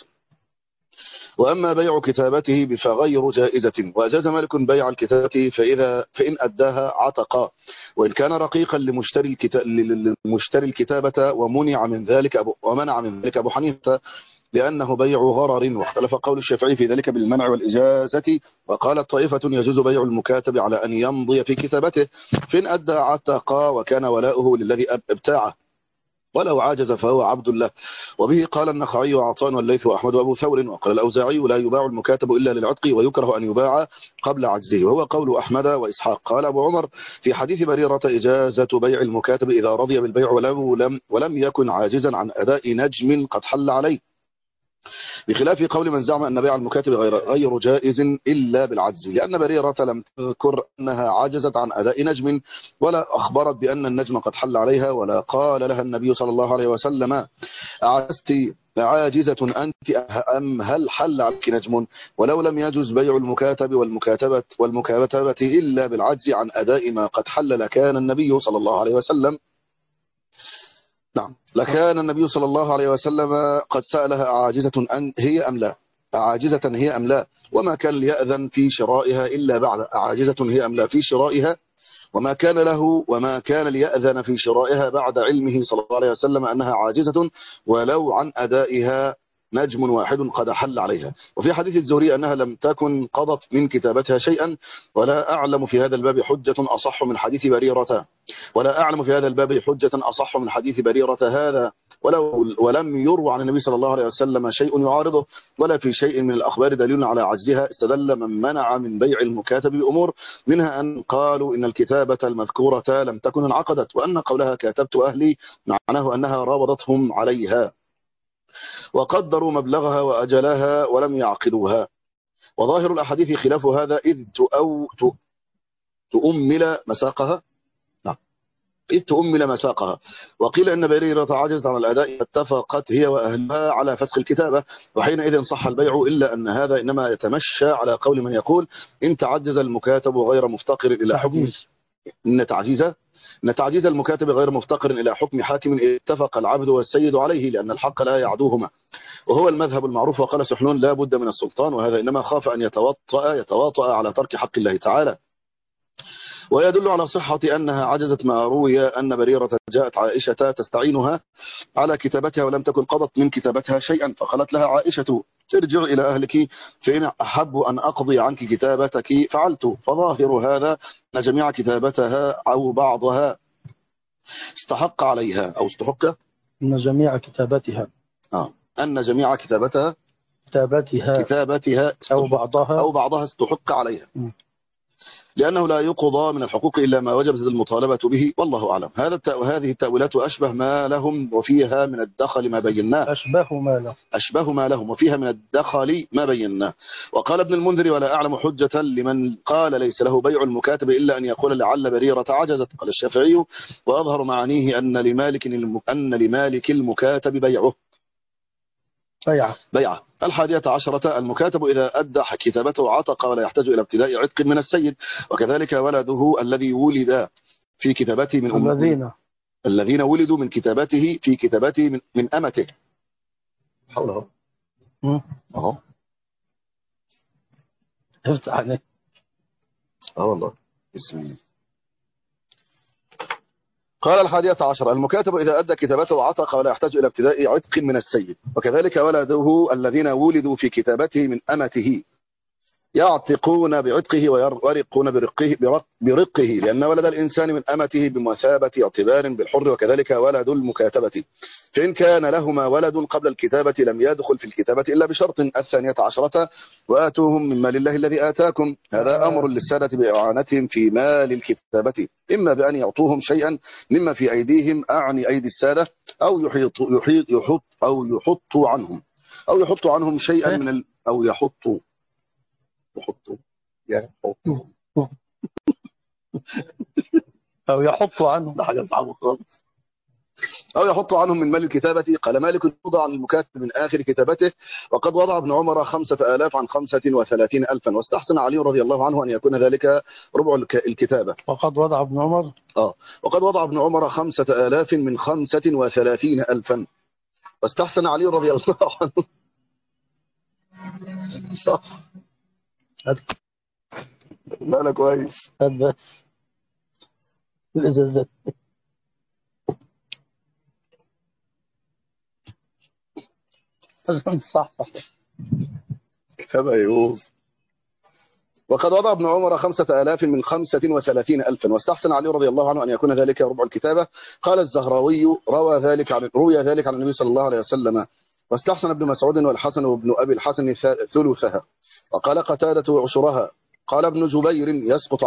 وأما بيع كتابته فغير جائزة. وأجاز مالك بيع الكتابة فإن أداها عتقا، وإن كان رقيقا لمشتري الكتابة، ومنع من ذلك أبو حنيفة لأنه بيع غرر. واختلف قول الشافعي في ذلك بالمنع والإجازة. وقالت طائفة يجوز بيع المكاتب على أن يمضي في كتابته فإن أدى عتقا وكان ولاؤه للذي ابتاعه، ولو عاجز فهو عبد الله. وبه قال النخعي وعطاء والليث وأحمد وأبو ثور. وقال الأوزاعي لا يباع المكاتب إلا للعتق، ويكره أن يباع قبل عجزه، وهو قول أحمد وإسحاق. قال أبو عمر في حديث بريرة إجازة بيع المكاتب إذا رضي بالبيع ولم يكن عاجزا عن أداء نجم قد حل عليه، بخلاف قول من زعم أن بيع المكاتب غير جائز إلا بالعجز، لأن بريرة لم تذكر أنها عجزت عن أداء نجم، ولا أخبرت بأن النجم قد حل عليها، ولا قال لها النبي صلى الله عليه وسلم أعجزت عاجزة أنت أم هل حل عليك نجم. ولو لم يجوز بيع المكاتب والمكاتبة إلا بالعجز عن أداء ما قد حل لكان النبي صلى الله عليه وسلم لكان النبي صلى الله عليه وسلم قد سألها أعاجزة هي أم لا، وما كان ليأذن في شرائها إلا بعد أعاجزة هي أم لا في شرائها، وما كان ليأذن في شرائها بعد علمه صلى الله عليه وسلم أنها عاجزة ولو عن أدائها نجم واحد قد حل عليها. وفي حديث الزهري أنها لم تكن قضت من كتابتها شيئا. ولا أعلم في هذا الباب حجة أصح من حديث بريرة هذا، ولم يروى عن النبي صلى الله عليه وسلم شيء يعارضه، ولا في شيء من الأخبار دليل على عجزها. استدل من منع من بيع المكاتب بأمور، منها أن قالوا إن الكتابة المذكورة لم تكن انعقدت، وأن قولها كاتبت أهلي معناه أنها راوضتهم عليها، وقدروا مبلغها وأجلها ولم يعقدوها. وظاهر الأحاديث خلاف هذا، إذ تؤمل مساقها. وقيل إن بريرة عجزت عن الأداء، اتفقت هي وأهلها على فسخ الكتابة، وحينئذ صح البيع، إلا أن هذا إنما يتمشى على قول من يقول إن تعجز المكاتب غير مفتقر إلى حكم إن أن تعجيز المكاتب غير مفتقر إلى حكم حاكم اتفق العبد والسيد عليه، لأن الحق لا يعدوهما، وهو المذهب المعروف. وقال سحنون: لا بد من السلطان، وهذا إنما خاف أن يتواطأ على ترك حق الله تعالى. ويدل على صحة أنها عجزت ما روي أن بريرة جاءت عائشة تستعينها على كتابتها ولم تكن قضت من كتابتها شيئا، فقالت لها عائشة: ارجع إلى أهلك، فإن أحب أن أقضي عنك كتابتك فعلت. فظاهر هذا أن جميع كتابتها أو بعضها استحق عليها أو استحق أن جميع كتابتها أن جميع كتابتها أو بعضها استحق عليها، لأنه لا يقضى من الحقوق إلا ما وجبت المطالبة به، والله أعلم. هذه التأويلات أشبه ما لهم وفيها من الدخل ما بيناه. أشبه ما لهم وفيها من الدخل ما بيناه. وقال ابن المنذر: ولا أعلم حجة لمن قال ليس له بيع المكاتب إلا أن يقول لعل بريرة عجزت. قال الشافعي: وأظهر معانيه أن لمالك المكاتب بيعه. بيعه. 11. المكاتب إذا أدى كتابته عتق ولا يحتاج إلى ابتداء عتق من السيد، وكذلك ولده الذي ولد في كتابته من الذين ولدوا من كتابته في كتابته من أمته. حوله اهو افتح عليك. والله بسم الله. قال 11. المكاتب إذا أدى كتابته عتق ولا يحتاج إلى ابتداء عتق من السيد، وكذلك ولده الذين ولدوا في كتابته من أمته يعتقون بعتقه ويرقون برقه، لأن ولد الإنسان من أمته بمثابة اعتبار بالحر، وكذلك ولد المكاتبة. فإن كان لهما ولد قبل الكتابة لم يدخل في الكتابة إلا بشرط. 12. وآتوهم من مال الله الذي آتاكم. هذا أمر للسادة بإعانتهم في مال الكتابة، إما بأن يعطوهم شيئا مما في أيديهم، أعني أيدي السادة، أو يحطوا عنهم شيئا من أو يحطوا عنهم من مال الكتابة. قال مالك: وضع عن المكاتب من آخر كتابته، وقد وضع ابن عمر 5000 عن 35,000، واستحسن علي رضي الله عنه أن يكون ذلك ربع الكتابة. وقد وضع ابن عمر 5000 من 35,000، واستحسن علي رضي الله عنه. صح. لا كويس. هذا الإزازات. صح. كتابة يوز. وقد وضع ابن عمر 5000 من 35,000، واستحسن علي رضي الله عنه أن يكون ذلك ربع الكتابة. قال الزهراوي: روي ذلك عن النبي صلى الله عليه وسلم. واستحسن ابن مسعود والحسن وابن أبي الحسن ثلثها، وقال قتادة عشرها. قال ابن جبير: يسقط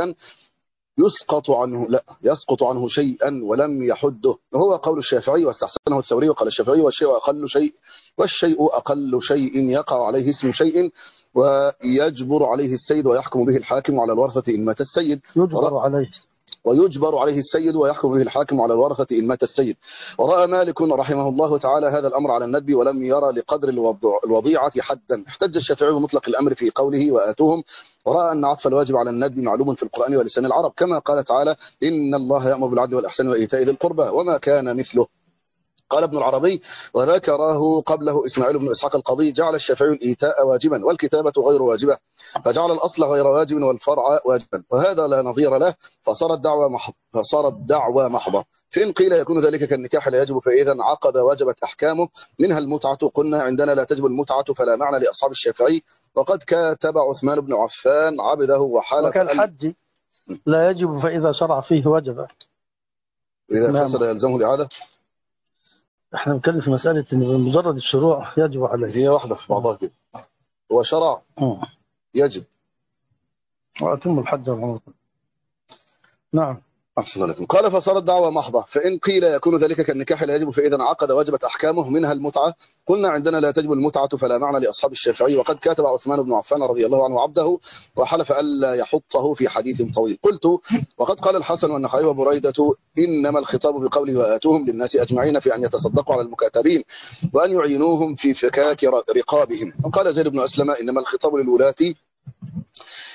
عنه شيئا ولم يحده، وهو قول الشافعي، واستحسنه الثوري. وقال الشافعي: والشيء أقل شيء يقع عليه اسم شيء، ويجبر عليه السيد ويحكم به الحاكم على الورثة إن مات السيد. ويجبر عليه السيد ويحكم به الحاكم على الورثة إن مات السيد. ورأى مالك رحمه الله تعالى هذا الأمر على الندب، ولم يرى لقدر الوضيعة حدا. احتج الشافعي بمطلق الأمر في قوله وآتوهم، ورأى أن عطف الواجب على الندب معلوم في القرآن ولسان العرب، كما قال تعالى: إن الله يأمر بالعدل والإحسان وإيتاء ذي القربى وما كان مثله. قال ابن العربي: وذكره قبله إسماعيل بن إسحاق القاضي: جعل الشافعي الإيتاء واجبا والكتابة غير واجبة، فجعل الأصل غير واجب والفرع واجبا، وهذا لا نظير له، فصارت دعوى محضة. فإن قيل يكون ذلك كالنكاح لا يجب، فإذا انعقد وجبت أحكامه، منها المتعة. قلنا عندنا لا تجب المتعة، فلا معنى لأصحاب الشافعي. وقد كاتب عثمان بن عفان عبده وحالف. وكالحج لا يجب، فإذا شرع فيه وجب، إذا فسد يلزمه الإعادة. احنا بنتكلم في مسألة ان مجرد الشروع يجب عليه. هي واحدة في بعضها كده. هو شرع يجب. وأتم الحج والعمرة. نعم. أحسن لكم. قال: فصارت دعوة محضة. فإن قيل يكون ذلك كالنكاح لا يجب، فإذا انعقد وجبت أحكامه، منها المتعة. قلنا عندنا لا تجب المتعة، فلا معنى لأصحاب الشافعي. وقد كاتب عثمان بن عفان رضي الله عنه عبده وحلف ألا يحطه في حديث طويل. قلت: وقد قال الحسن والنخعي وبريدة: إنما الخطاب بقوله وآتوهم للناس أجمعين في أن يتصدقوا على المكاتبين وأن يعينوهم في فكاك رقابهم. وقال زيد بن أسلم: إنما الخطاب للولاة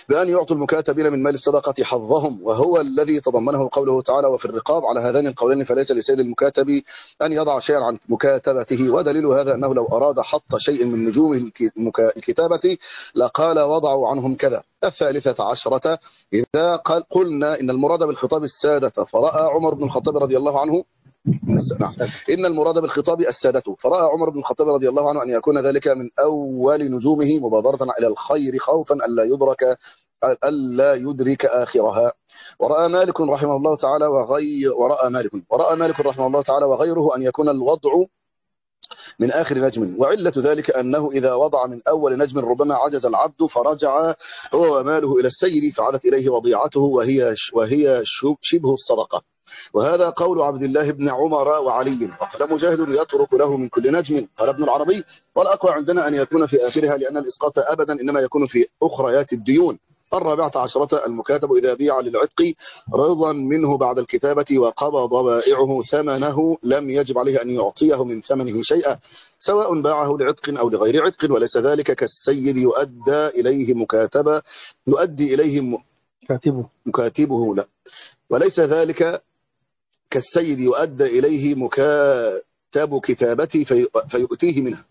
بأن يعطوا المكاتبين من مال الصدقة حظهم، وهو الذي تضمنه قوله تعالى وفي الرقاب. على هذين القولين فليس لسيد المكاتب أن يضع شيئا عن مكاتبته، ودليل هذا أنه لو أراد حط شيء من نجوم الكتابة لقال وضعوا عنهم كذا. 13 إذا قلنا إن المراد بالخطاب السادة فرأى عمر بن الخطاب رضي الله عنه نعم. إن المراد بالخطاب السادة فرأى عمر بن الخطاب رضي الله عنه أن يكون ذلك من أول نجومه مبادرة إلى الخير خوفا ألا يدرك آخرها. ورأى مالك رحمه الله تعالى وغيره أن يكون الوضع من آخر نجم، وعلة ذلك أنه إذا وضع من أول نجم ربما عجز العبد فرجع هو وماله إلى السيد فعلت إليه وضيعته وهي شبه الصدقة. وهذا قول عبد الله بن عمر وعلي. وقال مجاهد يترك له من كل نجم. قال ابن العربي والأقوى عندنا أن يكون في آخرها، لأن الإسقاط أبدا إنما يكون في أخريات الديون. 14 المكاتب إذا بيع للعتق رضا منه بعد الكتابة وقبض بائعه ثمنه لم يجب عليه أن يعطيه من ثمنه شيئا، سواء باعه لعتق أو لغير عتق، وليس ذلك كالسيد يؤدي إليه مكاتبه لا، وليس ذلك كالسيد يؤدى إليه مكاتب كتابته فيؤتيه منها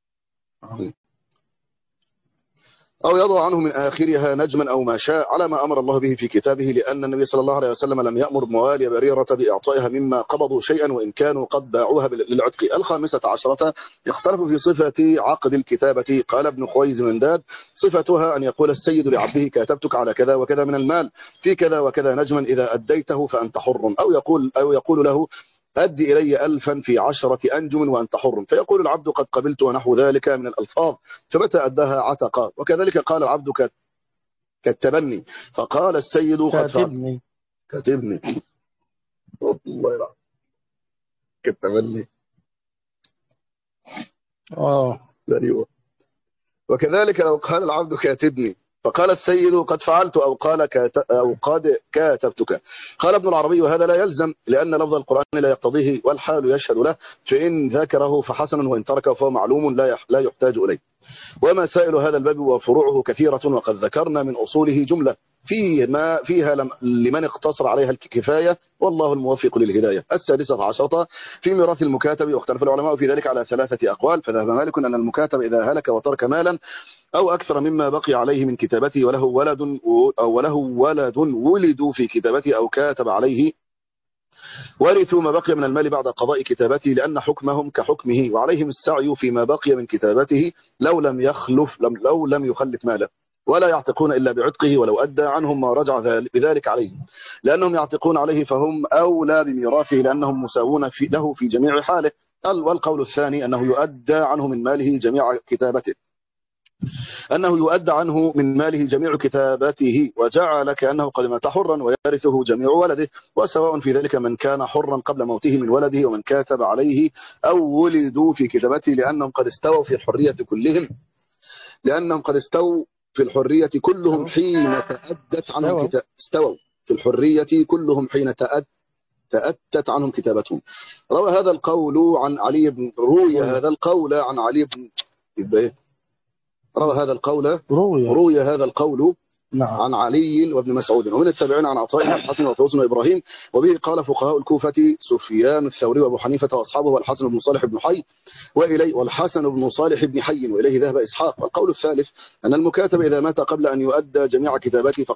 أو يضع عنه من آخرها نجما أو ما شاء على ما أمر الله به في كتابه، لأن النبي صلى الله عليه وسلم لم يأمر موالي بريرة بإعطائها مما قبضوا شيئا وإن كانوا قد باعوها للعتق. 15 يختلف في صفة عقد الكتابة. قال ابن خويز منداد صفتها أن يقول السيد لعبده كاتبتك على كذا وكذا من المال في كذا وكذا نجما إذا أديته فأنت حر، أو يقول له أدي إلي 1000 في 10 أنجم وأنت حر، فيقول العبد قد قبلت ونحو ذلك من الألفاظ، فمتى أداها عتق. وكذلك قال العبد كالتبني، فقال السيد قد فعلت كاتبني الله يرحمه كالتبني أيوه. وكذلك لو قال العبد كاتبني فقال السيد قد فعلت أو قد كاتبتك. قال ابن العربي وهذا لا يلزم، لأن لفظ القرآن لا يقتضيه والحال يشهد له، فإن ذكره فحسن وإن تركه فهو معلوم لا يحتاج إليه. ومسائل هذا الباب وفروعه كثيرة، وقد ذكرنا من أصوله جملة فيها لمن اقتصر عليها الكفاية، والله الموفق للهداية. 16 في ميراث المكاتب، واختلف العلماء في ذلك على 3 أقوال. فذهب مالك أن المكاتب إذا هلك وترك مالا أو أكثر مما بقي عليه من كتابته وله ولد ولدوا في كتابته أو كاتب عليه ورثوا ما بقي من المال بعد قضاء كتابته، لأن حكمهم كحكمه، وعليهم السعي فيما بقي من كتابته لو لم يخلف ماله، ولا يعتقون إلا بعتقه ولو أدى عنهم ما رجع بذلك عليهم، لأنهم يعتقون عليه فهم أولى بميراثه لأنهم مساوون له في جميع حاله. والقول الثاني أنه يؤدى عنه من ماله جميع كتابته وجعل كأنه قد مات حرا ويرثه جميع ولده، وسواء في ذلك من كان حرا قبل موته من ولده ومن كاتب عليه أو ولدوا في كتابته، لأنهم قد استووا في الحرية كلهم حين تأدت عنهم استووا في الحرية كلهم حين تأتت عنهم كتابتهم. روى هذا القول عن علي بن روي هذا القول نعم. عن علي وابن مسعود ومن التابعين عن عطاء بن الحسن وطاووس وإبراهيم، وبه قال فقهاء الكوفة سفيان الثوري وأبو حنيفة وأصحابه والحسن بن صالح بن حي وإليه ذهب إسحاق. والقول الثالث أن المكاتب إذا مات قبل أن يؤدى جميع كتاباته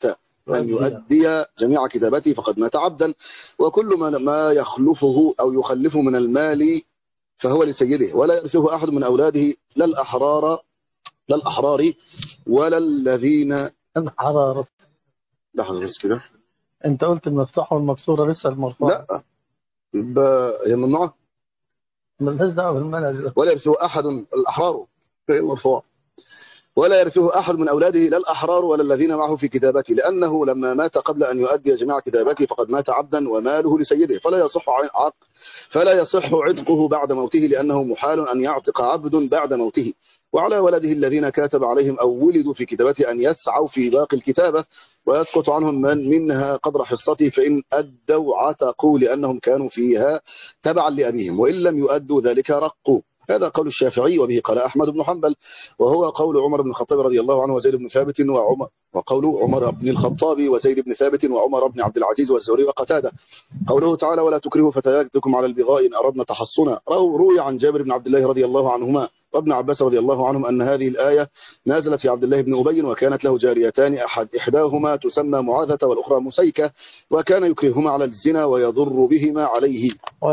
فقد مات عبدا، وكل ما يخلفه أو يخلفه من المال فهو لسيده، ولا يرثه أحد من أولاده لا الأحرار ولا الذين الحرارة. لحظة بس كده، أنت قلت المفتوحة والمكسورة لسه المرفوعة. لا هي ممنوعة، ملهاش دعوة بالمنهج. ولا يرثه أحد الأحرار هي المرفوعة، ولا يرثه أحد من أولاده لا الأحرار ولا الذين معه في كتابته، لأنه لما مات قبل أن يؤدي جميع كتابته فقد مات عبدا وماله لسيده، فلا يصح عتقه بعد موته، لأنه محال أن يعتق عبد بعد موته. وعلى ولده الذين كاتب عليهم أو ولدوا في كتابته أن يسعوا في باقي الكتابة ويسقط عنهم منها قدر حصته، فإن أدوا عتقوا لأنهم كانوا فيها تبعا لأبيهم، وإن لم يؤدوا ذلك رقوا. هذا قول الشافعي، وبه قال أحمد بن حنبل، وهو قول عمر بن الخطاب رضي الله عنه وزيد بن ثابت وقول عمر بن الخطاب وزيد بن ثابت وعمر بن عبد العزيز والزهري وقتادة. قوله تعالى: ولا تكرهوا فتياتكم على البغاء إن أردنا تحصنا. روي عن جابر بن عبد الله رضي الله عنهما وابن عباس رضي الله عنهم أن هذه الآية نازلت في عبد الله بن أبي، وكانت له جاريتان، إحداهما تسمى معاذة والأخرى مسيكة، وكان يكرههما على الزنا ويضر بهما عليه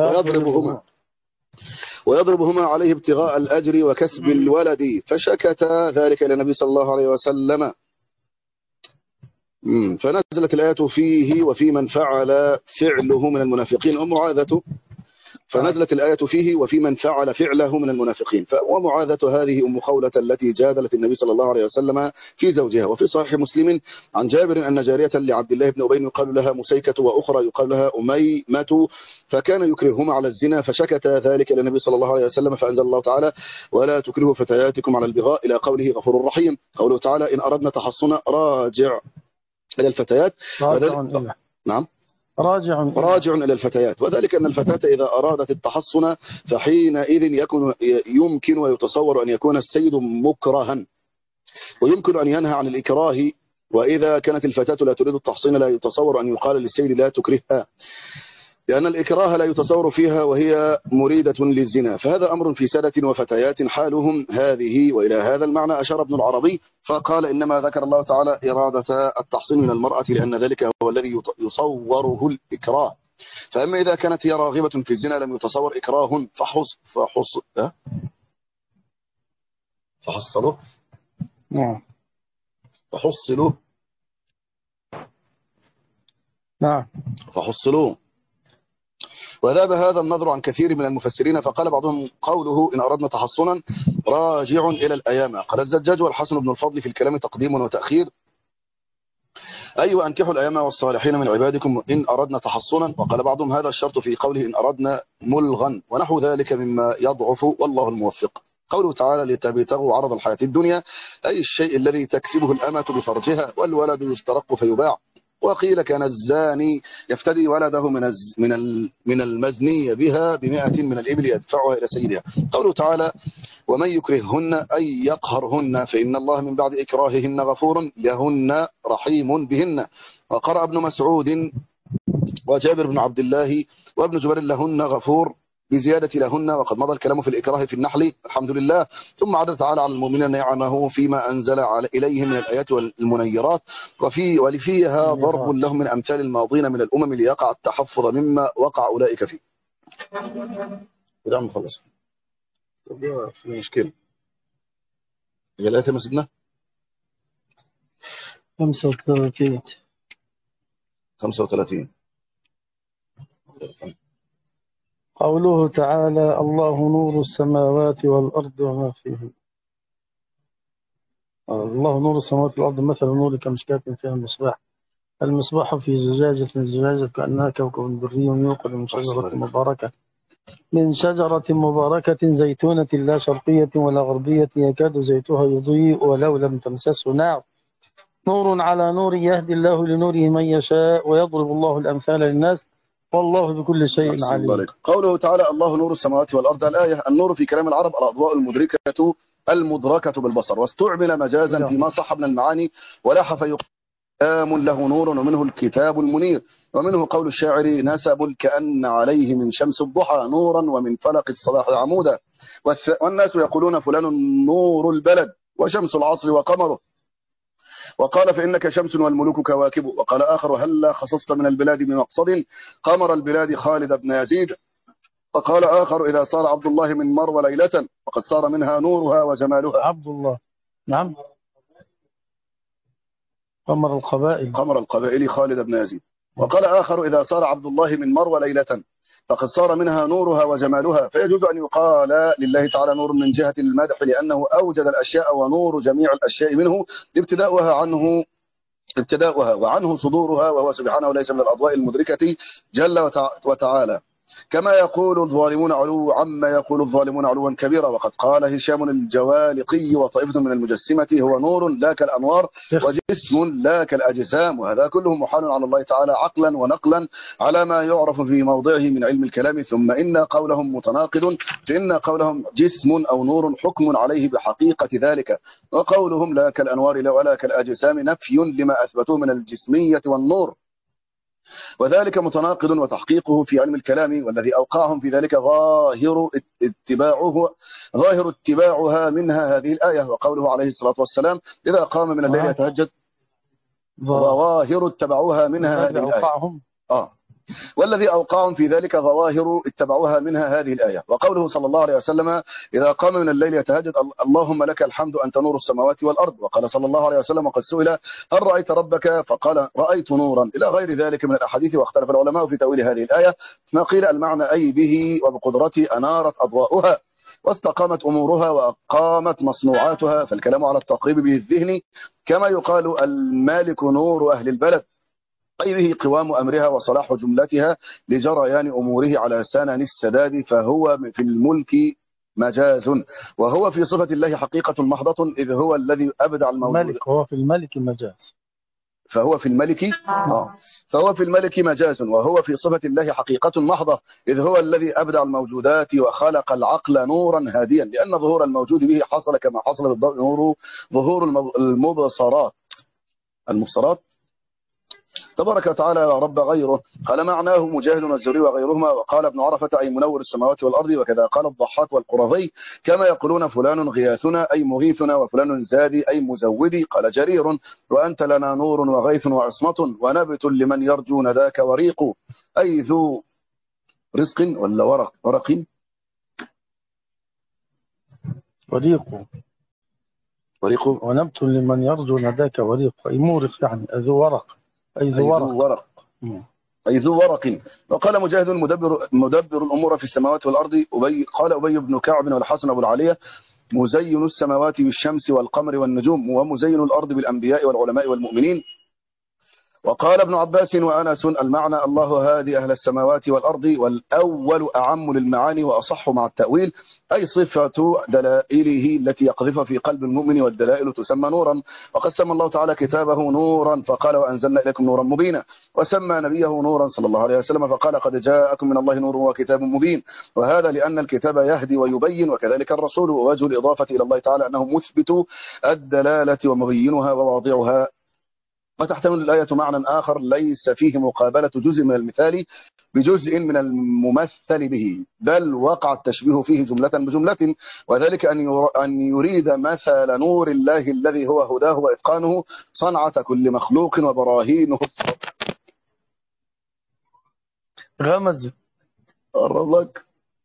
ويضربهما عليه ابتغاء الأجر وكسب الولد، فشكت ذلك إلى النبي صلى الله عليه وسلم. فنزلت الآية فيه وفي من فعل فعله من المنافقين. ومعاذة فنزلت الآية فيه وفي من فعل فعله من المنافقين. ومعاذة هذه أم خولة التي جادلت النبي صلى الله عليه وسلم في زوجها. وفي صحيح مسلم عن جابر أن جارية لعبد الله بن أبي يقال لها مسيكة وأخرى يقال لها أميمة، فكان يكرههما على الزنا، فشكت ذلك إلى النبي صلى الله عليه وسلم، فأنزل الله تعالى: ولا تكرهوا فتياتكم على البغاء، إلى قوله غفور رحيم. قوله تعالى: إن أردنا تحصنا، راجع إلى الفتيات. نعم، راجع إلى الفتيات، وذلك أن الفتاة إذا أرادت التحصن فحينئذ يمكن ويتصور أن يكون السيد مكرها، ويمكن أن ينهى عن الإكراه. وإذا كانت الفتاة لا تريد التحصين لا يتصور أن يقال للسيد لا تكرهها، لأن الإكراه لا يتصور فيها وهي مريدة للزنا. فهذا أمر في سادة وفتيات حالهم هذه. وإلى هذا المعنى أشار ابن العربي فقال: إنما ذكر الله تعالى إرادة التحصين من المرأة لأن ذلك هو الذي يصوره الإكراه. فأما إذا كانت هي راغبة في الزنا لم يتصور إكراه فحصلوا فحصلوا. وذهب هذا النظر عن كثير من المفسرين، فقال بعضهم: قوله إن أردنا تحصنا راجع إلى الأيام. قال الزجاج والحسن بن الفضل في الكلام تقديم وتأخير، أي وأنكحوا الأيام والصالحين من عبادكم إن أردنا تحصنا. وقال بعضهم: هذا الشرط في قوله إن أردنا ملغا، ونحو ذلك مما يضعف، والله الموفق. قوله تعالى: لتبتغوا عرض الحياة الدنيا، أي الشيء الذي تكسبه الأمة بفرجها، والولد يسترق فيباع. وقيل كان الزاني يفتدي ولده من المزني بها ب100 من الإبل يدفعها إلى سيدها. قوله تعالى: ومن يكرههن أي يقهرهن فإن الله من بعد إكراههن غفور لهن رحيم بهن. وقرأ ابن مسعود وجابر بن عبد الله وابن جبير: لهن غفور بزيادة لهن. وقد مضى الكلام في الإكراه في النحل، الحمد لله. ثم عدد تعالى على المؤمنين نعمه فيما أنزل إليهم من الآيات والمنيرات، ولفيها ضرب لهم من أمثال الماضين من الأمم ليقع التحفظ مما وقع أولئك فيه. ودعم خلص في مشكلة. هي الآية ما سيدنا 35. قوله تعالى: الله نور السماوات والأرض وما فيهن. الله نور السماوات والأرض مثل نور كمشكاة فيها المصباح. المصباح في زجاجة كأنها كوكب دري يوقد من شجرة مباركة زيتونة لا شرقية ولا غربية يكاد زيتها يضيء ولو لم تمسسه نار. نور على نور يهدي الله لنوره من يشاء ويضرب الله الأمثال للناس والله بكل شيء عليم. قوله تعالى: الله نور السماوات والأرض. الآية: النور في كلام العرب الأضواء المدركة بالبصر، واستعمل مجازا فيما صح من المعاني ولاح فيقام له نور، ومنه الكتاب المنير. ومنه قول الشاعر: نسب كأن عليه من شمس الضحى نورا ومن فلق الصباح عمودا. والناس يقولون فلان نور البلد وشمس العصر وقمره. وقال: فإنك شمس والملوك كواكب. وقال آخر: هلا خصصت من البلاد بمقصد قمر البلاد خالد بن يزيد. وقال آخر: إذا صار عبد الله من مروى ليلة وقد صار منها نورها وجمالها. عبد الله، نعم، قمر القبائل خالد بن يزيد. وقال آخر: إذا صار عبد الله من مروى ليلة فقد صار منها نورها وجمالها. فيجوز أن يقال لله تعالى نور من جهة المدح لأنه أوجد الأشياء ونور جميع الأشياء منه ابتداؤها وعنه صدورها، وهو سبحانه ليس من الأضواء المدركة جل وتعالى. كما يقول الظالمون علوا عما يقول الظالمون علوا كبيرا. وقد قال هشام الجوالقي وطائفة من المجسمة هو نور لا كالأنوار وجسم لا كالأجسام، وهذا كله محال على الله تعالى عقلا ونقلا على ما يعرف في موضعه من علم الكلام. ثم إن قولهم متناقض، فإن قولهم جسم أو نور حكم عليه بحقيقة ذلك، وقولهم لا كالأنوار ولا كالأجسام نفي لما أثبتوه من الجسمية والنور، وذلك متناقض وتحقيقه في علم الكلام، والذي أوقعهم في ذلك ظاهر اتباعها منها هذه الآية. وقوله عليه الصلاة والسلام إذا قام من الليل يتهجد، ظواهر اتبعوها منها هذه الآية. والذي أوقعهم في ذلك ظواهر اتبعوها منها هذه الآية. وقوله صلى الله عليه وسلم إذا قام من الليل يتهجد اللهم لك الحمد أنت نور السماوات والأرض. وقال صلى الله عليه وسلم وقد سئل هل رأيت ربك فقال رأيت نورا إلى غير ذلك من الأحاديث. واختلف العلماء في تأويل هذه الآية، ما قيل المعنى أي به وبقدرته أنارت أضواؤها واستقامت أمورها وأقامت مصنوعاتها، فالكلام على التقريب به الذهني، كما يقال المالك نور أهل البلد، أي به قوام أمرها وصلاح جملتها لجريان أموره على سنن السداد، فهو في الملك مجاز، وهو في صفة الله حقيقة محضة، إذ هو الذي أبدع الموجود. هو في الملك مجاز، فهو في الملك مجاز، وهو في صفة الله حقيقة محضة، إذ هو الذي أبدع الموجودات وخلق العقل نورا هاديا، لأن ظهور الموجود به حصل كما حصل بالضوء نور ظهور المبصرات تبارك وتعالى لا رب غيره. قال معناه مجاهد والزهري وغيرهما. وقال ابن عرفة أي منور السماوات والأرض، وكذا قال الضحاك والقرظي كما يقولون فلان غياثنا أي مغيثنا، وفلان زادي أي مزودي. قال جرير وأنت لنا نور وغيث وعصمة، ونبت لمن يرجون ذاك وريق، أي ذو رزق ولا ورق وريق ونبت لمن يرجون ذاك وريق، أي مورق يعني ذو ورق، أي ذو ورق. وقال مجاهد مدبر الأمور في السماوات والأرض. قال أبي بن كعب والحسن أبو العالية مزين السماوات بالشمس والقمر والنجوم، ومزين الأرض بالأنبياء والعلماء والمؤمنين. وقال ابن عباس وأنس المعنى الله هادي أهل السماوات والأرض، والأول أعم للمعاني وأصح مع التأويل، أي صفة دلائله التي يقذف في قلب المؤمن، والدلائل تسمى نورا. وقد سمى الله تعالى كتابه نورا فقال وأنزلنا إليكم نورا مبينا، وسمى نبيه نورا صلى الله عليه وسلم فقال قد جاءكم من الله نور وكتاب مبين، وهذا لأن الكتاب يهدي ويبين، وكذلك الرسول. ووجه الإضافة إلى الله تعالى أنه مثبت الدلالة ومبينها وواضعها. وتحتمل الآية معنى آخر ليس فيه مقابلة جزء من المثال بجزء من الممثل به، بل وقع التشبيه فيه جملة بجملة، وذلك أن يريد مثل نور الله الذي هو هداه وإتقانه صنعة كل مخلوق وبراهينه غمز لك.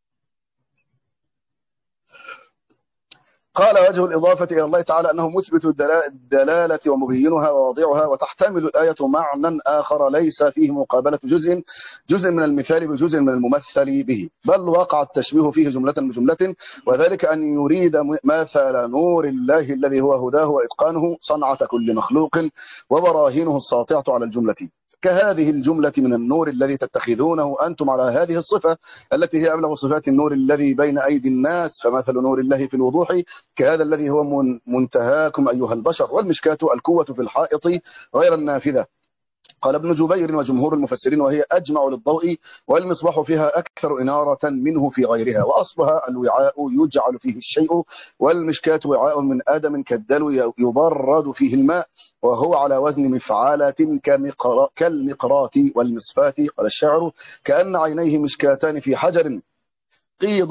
قال وجه الإضافة إلى الله تعالى أنه مثبت الدلالة ومبينها وواضعها. وتحتمل الآية معنى آخر ليس فيه مقابلة جزء من المثال بجزء من الممثل به، بل وقع التشبيه فيه جملة بجملة، وذلك أن يريد مثل نور الله الذي هو هداه وإتقانه صنعة كل مخلوق وبراهينه الساطعة على الجملة، كهذه الجملة من النور الذي تتخذونه أنتم على هذه الصفة التي هي أبلغ صفات النور الذي بين أيدي الناس، فمثل نور الله في الوضوح كهذا الذي هو منتهاكم أيها البشر. والمشكاة القوة في الحائط غير النافذة. قال ابن جبير وجمهور المفسرين وهي أجمع للضوء، والمصباح فيها أكثر إنارة منه في غيرها، وأصلها الوعاء يجعل فيه الشيء، والمشكاة وعاء من آدم كالدلو يبرد فيه الماء، وهو على وزن مفعالة كالمقراة والمصفاة. قال الشاعر كأن عينيه مشكاتان في حجر قيض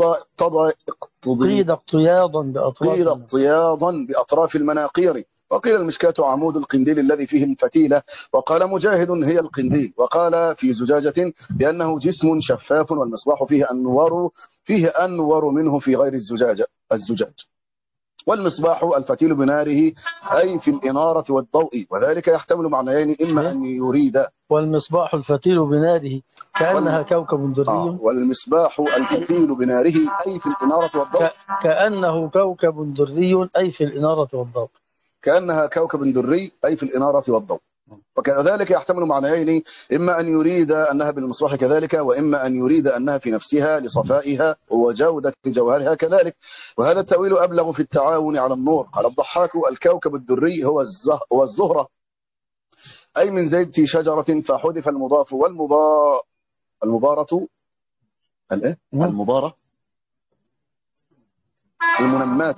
اقتياضا بأطراف المناقير. وقيل المشكاة عمود القنديل الذي فيه الفتيلة. وقال مجاهد هي القنديل. وقال في زجاجة لأنه جسم شفاف، والمصباح فيه أنور منه في غير الزجاج. والمصباح الفتيل بناره أي في الإنارة والضوء، وذلك يحتمل معنيين، إما أن يريد والمصباح الفتيل بناره كأنها كوكب دري. والمصباح الفتيل بناره أي في الإنارة والضوء، كأنه كوكب دري أي في الإنارة والضوء، كأنها كوكب دري أي في الإنارة والضوء. وكذلك يحتمل معنيين، إما أن يريد أنها بالمصباح كذلك، وإما أن يريد أنها في نفسها لصفائها وجودة جوهرها كذلك. وهذا التأويل أبلغ في التعاون على النور. قال الضحاك: الكوكب الدري هو الزهرة، أي من زيت شجرة، فحذف المضاف المبارة الإيه؟ المبارة المنمات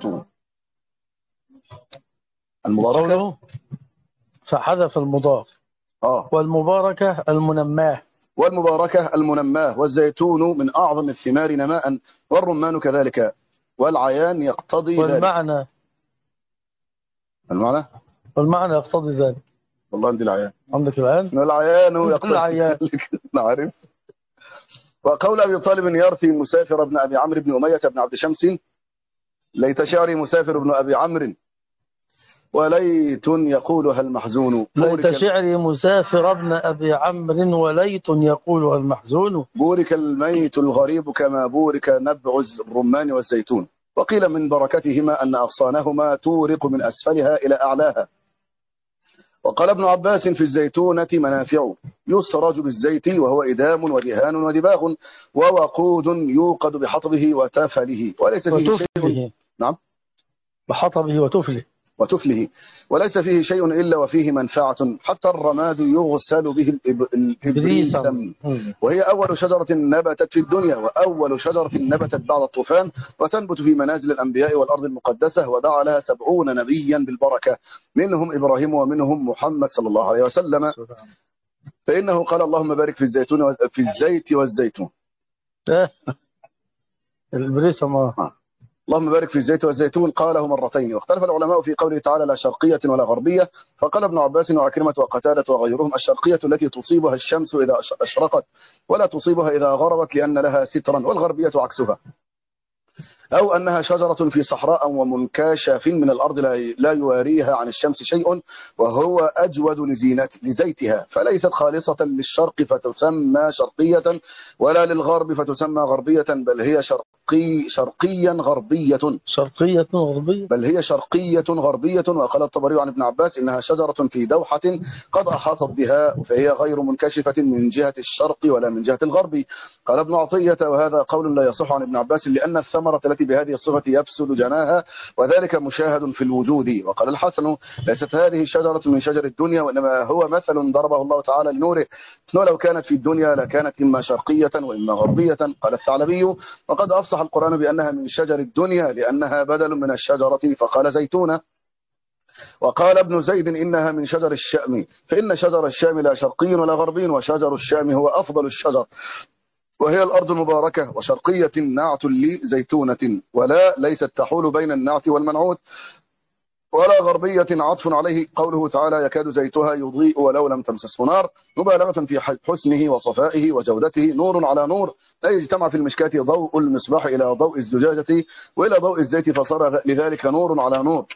المباركة قوله فحذف المضاف والمباركة المنماه والمباركة المنماه، والزيتون من أعظم الثمار نماء، والرمان كذلك، والعيان يقتضي والمعنى ذلك. المعنى والمعنى يقتضي ذلك. والله عندي العيان. عندك العيان؟ العيان يقتضي ذلك. نعرف. وقول أبي طالب يرثي مسافر ابن أبي عمرو بن أمية بن عبد شمس: ليت شعري مسافر ابن أبي عمرو وليت يقولها المحزون. ليت شعري مسافر ابن أبي عمرو وليت يقولها المحزون. بورك الميت الغريب كما بورك نبع الرمان والزيتون. وقيل من بركتهما أن أغصانهما تورق من أسفلها إلى أعلاها. وقال ابن عباس: في الزيتونة منافع يسرج بالزيت، وهو إدام ودهان ودباغ ووقود يوقد بحطبه وتفله، وليس فيه شيء. نعم، بحطبه وتفله وليس فيه شيء إلا وفيه منفعة، حتى الرماد يغسل به الإبريسم، وهي أول شجرة نبتت في الدنيا، وأول شجرة نبتت بعد الطوفان، وتنبت في منازل الأنبياء والأرض المقدسة، ودعا لها 70 نبيا بالبركة، منهم إبراهيم ومنهم محمد صلى الله عليه وسلم، فإنه قال: اللهم بارك في الزيت والزيتون. الإبريسم اللهم بارك في الزيت والزيتون قاله مرتين. واختلف العلماء في قوله تعالى: لا شرقية ولا غربية. فقال ابن عباس وعكرمة وقتادة وغيرهم: الشرقية التي تصيبها الشمس إذا أشرقت ولا تصيبها إذا غربت لأن لها سترا، والغربية عكسها، أو أنها شجرة في صحراء ومنكشف من الأرض لا يواريها عن الشمس شيء، وهو أجود لزيتها، فليست خالصة للشرق فتسمى شرقية، ولا للغرب فتسمى غربية، بل هي شرقية غربية. بل هي شرقية غربية. وقال الطبري عن ابن عباس: إنها شجرة في دوحة قد أحاطت بها، فهي غير منكشفة من جهة الشرق ولا من جهة الغرب. قال ابن عطية: وهذا قول لا يصح عن ابن عباس، لأن الثمرة التي بهذه الصفة يفسد جناها، وذلك مشاهد في الوجود. وقال الحسن: ليست هذه الشجرة من شجر الدنيا، وإنما هو مثل ضربه الله تعالى لنوره، ولو كانت في الدنيا لكانت إما شرقية وإما غربية. قال الثعلبي: وقد أفصح القرآن بأنها من شجر الدنيا لأنها بدل من الشجرة، فقال زيتونة. وقال ابن زيد: إنها من شجر الشأم، فإن شجر الشام لا شرقي ولا غربي، وشجر الشام هو أفضل الشجر، وهي الأرض المباركة. وشرقية نعت لزيتونة، ولا ليست تحول بين النعت والمنعوت. ولا غربية عطف عليه قوله تعالى: يكاد زيتها يضيء ولو لم تمسسه نار، مبالغة في حسنه وصفائه وجودته. نور على نور، أي اجتمع في المشكاة ضوء المصباح إلى ضوء الزجاجة وإلى ضوء الزيت، فصار لذلك نور على نور.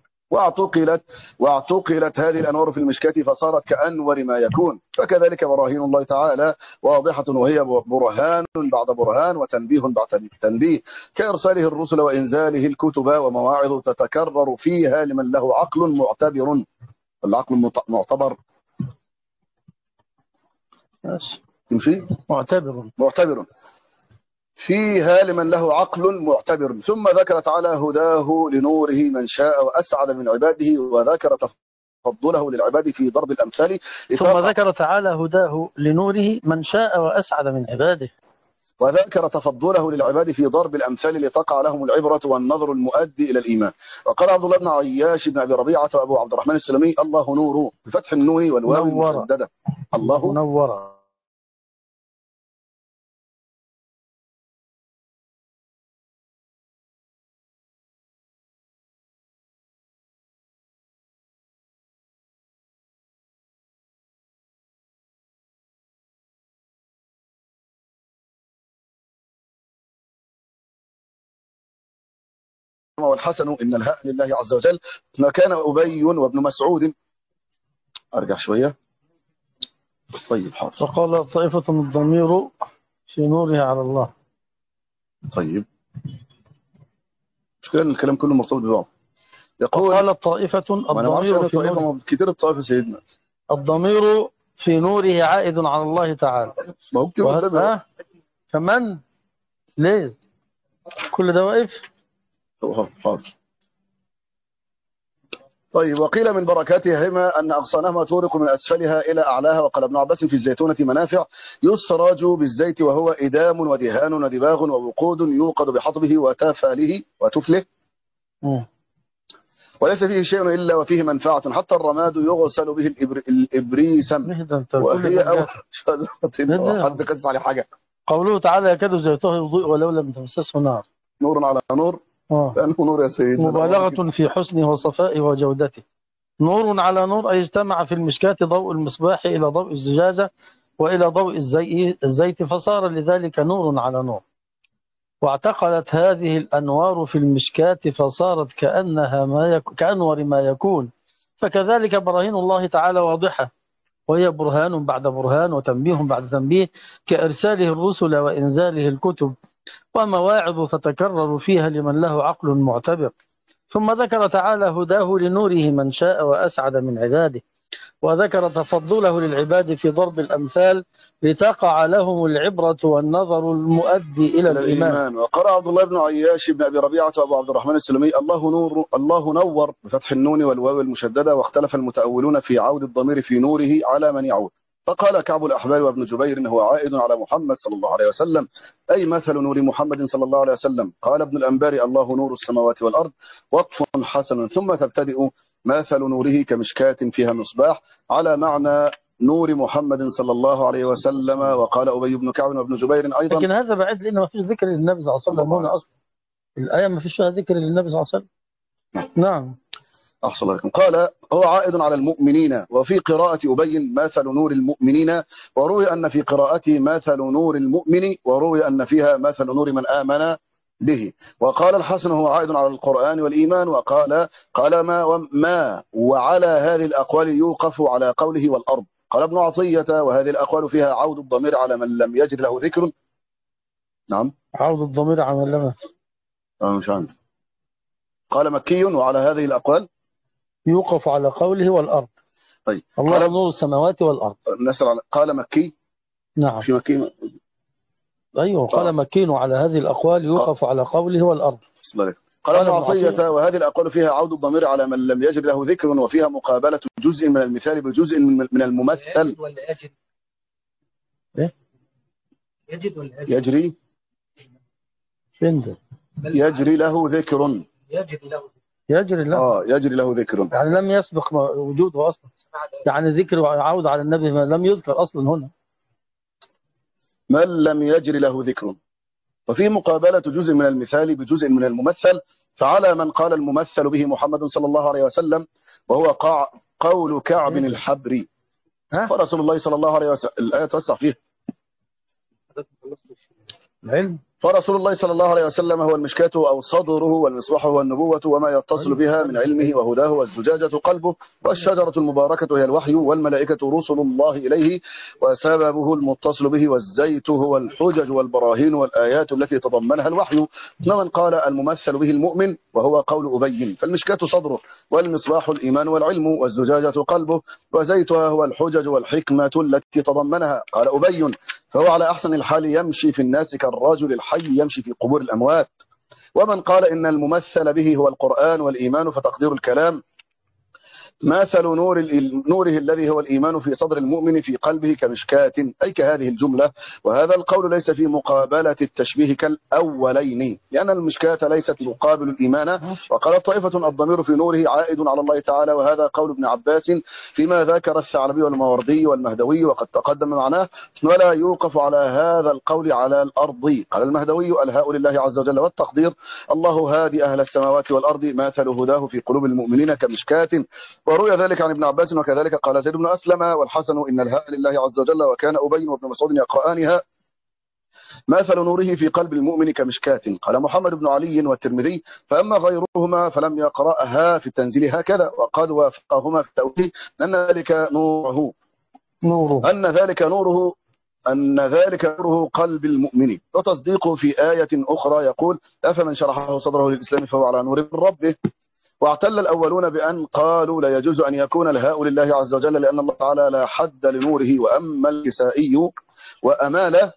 واعتقلت هذه الأنوار في المشكاة فصارت كأنور ما يكون. فكذلك براهين الله تعالى واضحة، وهي برهان بعد برهان وتنبيه بعد تنبيه، كإرساله الرسل وإنزاله الكتب ومواعظ تتكرر فيها لمن له عقل معتبر. العقل معتبر تمشي معتبر فيها لمن له عقل معتبر. ثم ذكر تعالى هداه لنوره من شاء وأسعد من عباده، وذكر تفضله للعباد في ضرب الأمثال. ثم ذكر تعالى هداه لنوره من شاء وأسعد من عباده، وذكر تفضله للعباد في ضرب الأمثال لتقع لهم العبرة والنظر المؤدي إلى الإيمان. وقال عبد الله بن عياش بن أبي ربيعة وأبو عبد الرحمن السلمي: الله نور، بفتح النون والواو المشددة. الله نور. والحسن إن الهاء لله عز وجل. ما كان أبي وابن مسعود. أرجع شوية. طيب حاضر. فقال طائفة الضمير في نورها على الله. طيب مش كده الكلام كله مرتبط ببعض. يقول قال طائفة الضمير في طائفة كتير الطائفة سيدنا الضمير في نوره عائد على الله تعالى. ما هو كتير قدامي كمان ليه كل ده واقف؟ حاضر. طيب وقيل من بركاتهما أن أغصانهما تورق من أسفلها إلى أعلاها. وقال ابن عباس في الزيتونة منافع يسراج بالزيت وهو إدام ودهان ودباغ ووقود يوقد بحطبه وتفله وليس فيه شيء إلا وفيه منفعة حتى الرماد يغسل به الإبريسم وهي أول شجرة. حد قص عليه حاجة. قوله تعالى يكاد زيتها يضيء ولو لم تمسسه نار. نور على نور. لأنه نور يا سيدي. مبالغة في حسنه وصفائه وجودته. نور على نور أي اجتمع في المشكاة ضوء المصباح إلى ضوء الزجاجة وإلى ضوء الزيت فصار لذلك نور على نور. واعتقلت هذه الأنوار في المشكاة فصارت كأنور ما يكون. فكذلك براهين الله تعالى واضحة وهي برهان بعد برهان وتنبيه بعد تنبيه كإرساله الرسل وإنزاله الكتب ومواعظ تتكرر فيها لمن له عقل معتبر. ثم ذكر تعالى هداه لنوره من شاء وأسعد من عباده وذكر تفضله للعباد في ضرب الأمثال لتقع لهم العبرة والنظر المؤدي إلى الإيمان. وقرأ عبد الله بن عياش بن أبي ربيعة وأبو عبد الرحمن السلمي الله نور بفتح النون والواو المشددة. واختلف المتأولون في عود الضمير في نوره على من يعود. فقال كعب الأحبار وابن جبير إنه عائد على محمد صلى الله عليه وسلم أي مثل نور محمد صلى الله عليه وسلم. قال ابن الأنباري الله نور السماوات والأرض وقف حسن ثم تبتدئ مثل نوره كمشكاة فيها مصباح على معنى نور محمد صلى الله عليه وسلم. وقال أبي بن كعب وابن جبير أيضا. لكن هذا بعيد لأنه ما فيش ذكر للنبي صلى الله عليه وسلم هنا أصلا. الآية ما فيش فيها ذكر للنبي صلى الله عليه وسلم. نعم. أحسن الله لكم. قال هو عائد على المؤمنين. وفي قراءة أبين مثل نور المؤمنين وروي أن في قراءته مثل نور المؤمن وروي أن فيها مثل نور من آمن به. وقال الحسن هو عائد على القرآن والإيمان. قال ما وعلى هذه الأقوال يوقف على قوله والأرض. قال ابن عطية وهذه الأقوال فيها عود الضمير على من لم يجر له ذكر. نعم عود الضمير على من لم مش عندي. قال مكي وعلى هذه الأقوال يوقف على قوله والأرض. طيب الله نور السماوات والأرض. قال مكي. نعم في مكي. أيوه قال مكي وعلى هذه الأقوال يوقف على قوله والأرض. قال ابن عطية وهذه الأقوال فيها عود الضمير على من لم يجر له ذكر وفيها مقابلة جزء من المثال بجزء من الممثل. يجد ولا يجري يجري له ذكر. يجري له ذكر يعني لم يسبق وجوده أصلا. يعني ذكر عود على النبي ما لم يذكر أصلا هنا. من لم يجري له ذكر. وفي مقابلة جزء من المثال بجزء من الممثل فعلى من قال الممثل به محمد صلى الله عليه وسلم وهو قول كعب الحبري. فرسول الله صلى الله عليه وسلم الآية توسع فيها العلم. فرسول الله صلى الله عليه وسلم هو المشكاة أو صدره والمصباح هو النبوة وما يتصل بها من علمه وهداه والزجاجة قلبه والشجرة المباركة هي الوحي والملائكة رسل الله إليه وسببه المتصل به والزيت هو الحجج والبراهين والآيات التي تضمنها الوحي. ومن قال الممثل به المؤمن وهو قول أبين فالمشكاة صدره والمصباح الإيمان والعلم والزجاجة قلبه وزيتها هو الحجج والحكمة التي تضمنها. قال أبين فهو على أحسن الحال يمشي في الناس كالرجل الحي يمشي في قبور الأموات. ومن قال إن الممثل به هو القرآن والإيمان فتقدير الكلام مثل نوره الذي هو الإيمان في صدر المؤمن في قلبه كمشكاة أي كهذه الجملة. وهذا القول ليس في مقابلة التشبيه كالأولين لأن المشكاة ليست مقابل الإيمان. وقال طائفة الضمير في نوره عائد على الله تعالى وهذا قول ابن عباس فيما ذكر الثعلبي والماوردي والمهدوي وقد تقدم معناه ولا يوقف على هذا القول على الأرض. قال المهدوي الهاء لله عز وجل والتقدير الله هادي أهل السماوات والأرض مثل هداه في قلوب المؤمنين كمشكاة. وروي ذلك عن ابن عباس وكذلك قال زيد بن أسلم والحسن إن الهاء لله عز وجل وكان أبي وابن مسعود يقرآنها مثل نوره في قلب المؤمن كمشكاة. قال محمد بن علي والترمذي فأما غيرهما فلم يقرأها في التنزيل هكذا وقد وافقهما في التأويل أن ذلك نوره قلب المؤمن وتصديقه في آية أخرى يقول أفمن شرحه صدره للإسلام فهو على نور من ربه واعتل الأولون بأن قالوا لا يجوز أن يكون الهاء لله عز وجل لأن الله تعالى لا حد لنوره. وأما الكسائي وأمال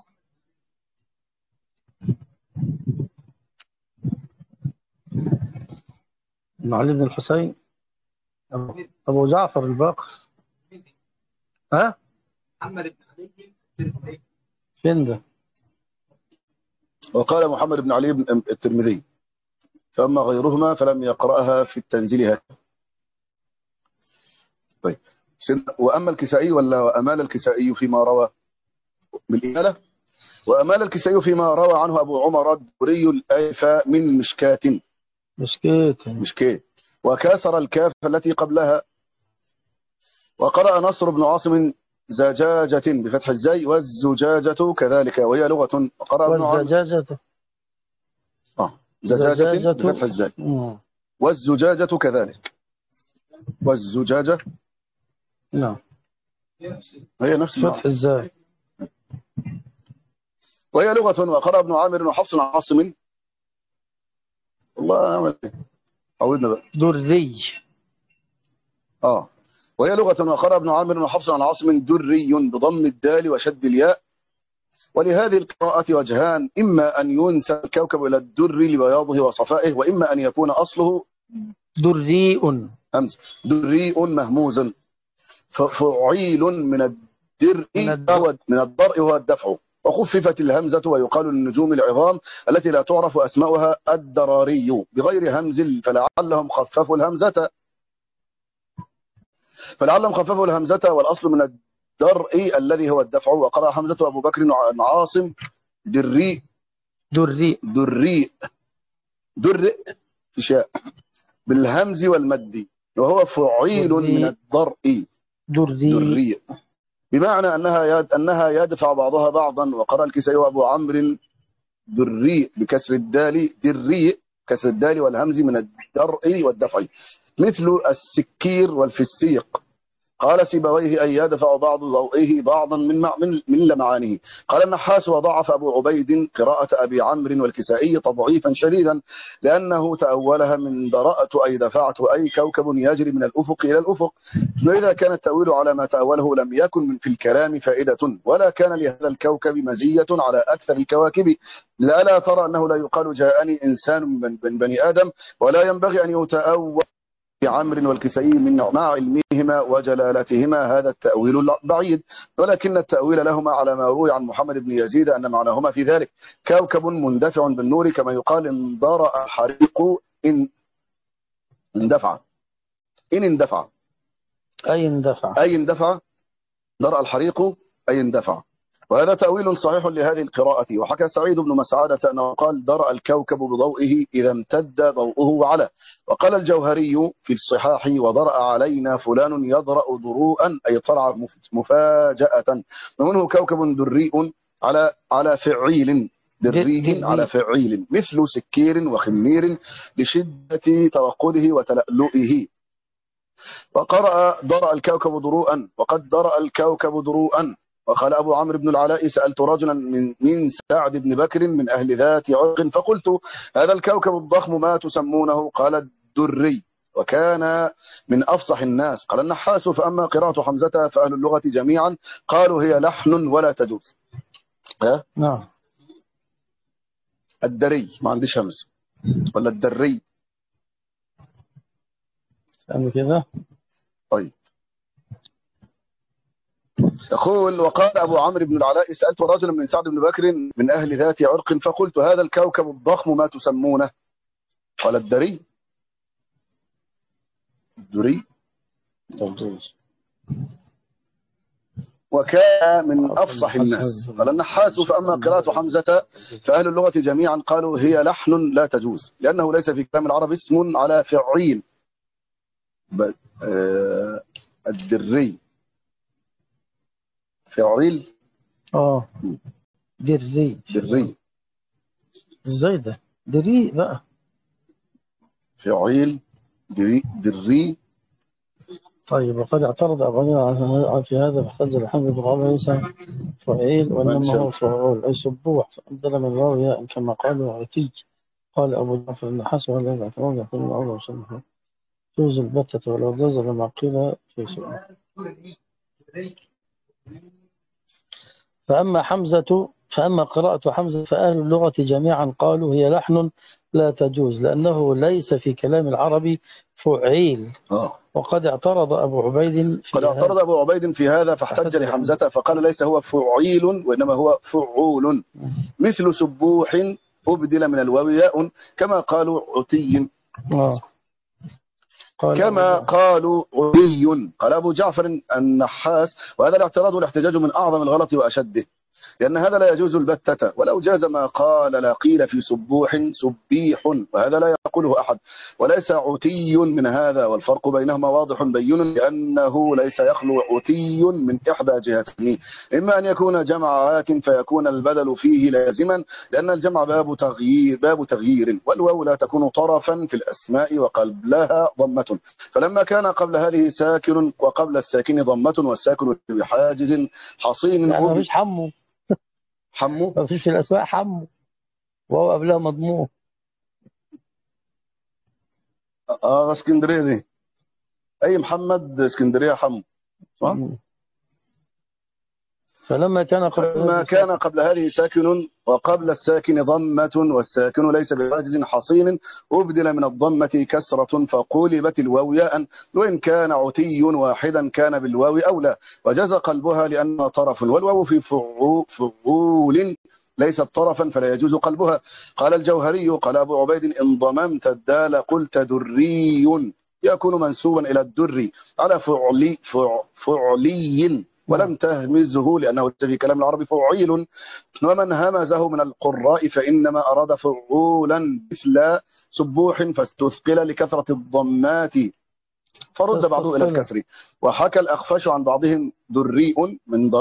بن علي بن الحسين أبو جعفر الباقر. ها؟ محمد بن علي فين ده؟ وقال محمد بن علي بن الترمذي فأما غيرهما فلم يقرأها في التنزيل هكذا. طيب وأما الكسائي ولا وأمال الكسائي فيما روى بالإمالة؟ وأمال الكسائي فيما روى عنه أبو عمر الدوري الآيفة من مشكاة وكسر الكاف التي قبلها. وقرأ نصر بن عاصم زجاجة بفتح الزاي والزجاجة كذلك وهي لغة. وقرأ ابن والزجاجة زجاجة بفتح الزاي والزجاجة كذلك. والزجاجة نعم هي نفس فتح الزاي وهي لغة. وقرأ ابن عامر وحفص عن عاصم والله نعمل ايه عودنا بقى دري وهي لغة. وقرأ ابن عامر وحفص عن عاصم دري بضم الدال وشد الياء. ولهذه القراءة وجهان: إما أن ينسب الكوكب إلى الدر لبياضه وصفائه، وإما أن يكون أصله دريء دريء مهموز. فعيل من الدرء هو الدفع، وخففت الهمزة ويقال للنجوم العظام التي لا تعرف أسماؤها الدراري بغير همز فلعلهم خففوا الهمزة والأصل من الدرء الذي هو الدفع. وقرأ حمزة وأبو بكر عن عاصم دريء شاء بالهمز والمد، وهو فعيل من الدرء دريء بمعنى أنها يدفع بعضها بعضا. وقرأ الكسائي وأبو عمرو دريء بكسر الدال دريء كسر الدال والهمز من الدرء والدفع مثل السكير والفسيق. قال سيبويه أي يدفع بعض ضوئه بعضا من لمعانه. قال النحاس وضعف أبو عبيد قراءة أبي عمرو والكسائي تضعيفا شديدا لأنه تأولها من درأت أي دفعت أي كوكب يجري من الأفق إلى الأفق. وإذا كان التأويل على ما تأوله لم يكن في الكلام فائدة، ولا كان لهذا الكوكب مزية على أكثر الكواكب. لا ترى أنه لا يقال جاءني إنسان من بني آدم، ولا ينبغي أن يتأول عمرو والكسائي مع علمهما وجلالتهما هذا التأويل بعيد، ولكن التأويل لهما على ما روي عن محمد بن يزيد أن معناهما في ذلك كوكب مندفع بالنور، كما يقال انضرأ حريق إن اندفع أي اندفع درأ الحريق أي اندفع. وهذا تأويل صحيح لهذه القراءة. وحكى سعيد بن مسعادة أنه قال درأ الكوكب بضوئه إذا امتد ضوءه وعلى. وقال الجوهري في الصحاح وضرأ علينا فلان يضرأ ضروءا أي طلع مفاجأة، ومنه كوكب دريء على فعيل دريه على فعيل مثل سكير وخمير لشدة توقده وتلألؤه. وقرأ درأ الكوكب ضروءا وقد درأ الكوكب ضروءا. وقال أبو عمرو بن العلاء سألت رجلا من سعد بن بكر من أهل ذات عرق فقلت هذا الكوكب الضخم ما تسمونه؟ قال الدري، وكان من أفصح الناس. قال النحاس فأما قراءة حمزة فأهل اللغة جميعا قالوا هي لحن ولا تجوز. نعم الدري ما عنديش همز ولا الدري يعني كده. طيب يقول وقال أبو عمرو بن العلاء سألت رجلا من سعد بن بكر من أهل ذات عرق فقلت هذا الكوكب الضخم ما تسمونه؟ قال الدري. وكان من أفصح الناس. قال النحاس فأما قراءة حمزة فأهل اللغة جميعا قالوا هي لحن لا تجوز لأنه ليس في كلام العرب اسم على فعيل. الدري فعيل دري ازاي ده دري بقى فعيل دري. طيب وقد اعترض أبو في هذا فاحتج الحمد بقول ليس فعيل وإنما هو فعول أي سبوح فأبدل من راوي إن كما قالوا عتيج. قال أبو جعفر النحاس ولا يعتمد يعتمد الله وسلم جوز البتة ولو جوز لما قيل في سؤال. فأما قراءة حمزة فأهل اللغة جميعا قالوا هي لحن لا تجوز لأنه ليس في كلام العربي فعيل. وقد اعترض أبو عبيد في هذا فاحتج لحمزة فقال ليس هو فعيل وإنما هو فعول مثل سبوح أبدل من الواو ياء كما قالوا عتي كما قالوا عتي. قال أبو جعفر النحاس وهذا الاعتراض والاحتجاج من أعظم الغلط وأشده لأن هذا لا يجوز البتة ولو جاز ما قال لا قيل في سبوح سبيح وهذا لا يقوله أحد وليس عتي من هذا والفرق بينهما واضح بين لأنه ليس يخلو عتي من إحدى جهتين إما أن يكون جمع عات فيكون البدل فيه لازما لأن الجمع باب تغيير والواو لا تكون طرفا في الأسماء وقبلها ضمة فلما كان قبل هذه ساكن وقبل الساكن ضمة والساكن بحاجز حصين يعني مفيش حمو مفيش في الأسماء حمو وهو قبلها مضموم. اسكندرية دي أي محمد اسكندرية حمو صح؟ فلما كان قبل هذه ساكن وقبل الساكن ضمة والساكن ليس بحاجز حصين أبدل من الضمة كسرة فقلبت الواو ياء وإن كان عتي واحدا كان بالواو أولى وجاز قلبها لأنها طرف والواو في فعول ليست طرفا فلا يجوز قلبها. قال الجوهري قال أبو عبيد إن ضممت الدال قلت دري يكون منسوبا إلى الدر على فعلي ولم تهمزه لأنه في كلام العربي فعيل ومن همزه من القراء فإنما أراد فعولا مثل سبوح فاستثقل لكثرة الضمات فرد بعضه إلى الكسر وحكى الأخفش عن بعضهم دريء من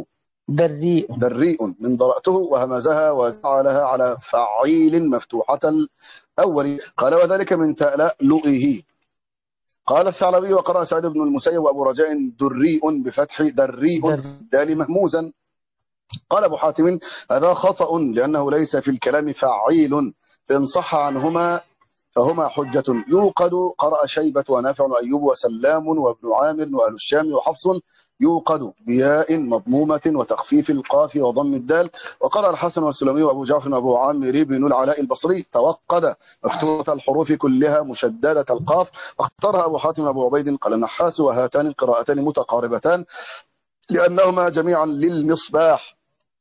ضرأته وهمزها وجعلها على فعيل مفتوحة الأول قال وذلك من تألؤه. قال الثعلبي وقرأ سعيد بن المسيب وأبو رجاء دريء بفتح دريء دال مهموزا. قال أبو حاتم هذا خطأ لأنه ليس في الكلام فعيل فإن صح عنهما فهما حجة يوقد. قرأ شيبة ونافع وأيوب وسلام وابن عامر وأهل الشام وحفص يوقد بياء مضمومة وتخفيف القاف وضم الدال. وقرأ الحسن والسلمي وأبو جعفر وأبو عامر بن العلاء البصري توقد مفتوحة الحروف كلها مشددة القاف واختارها أبو حاتم وأبو عبيد قال النحاس وهاتان القراءتان متقاربتان لأنهما جميعا للمصباح.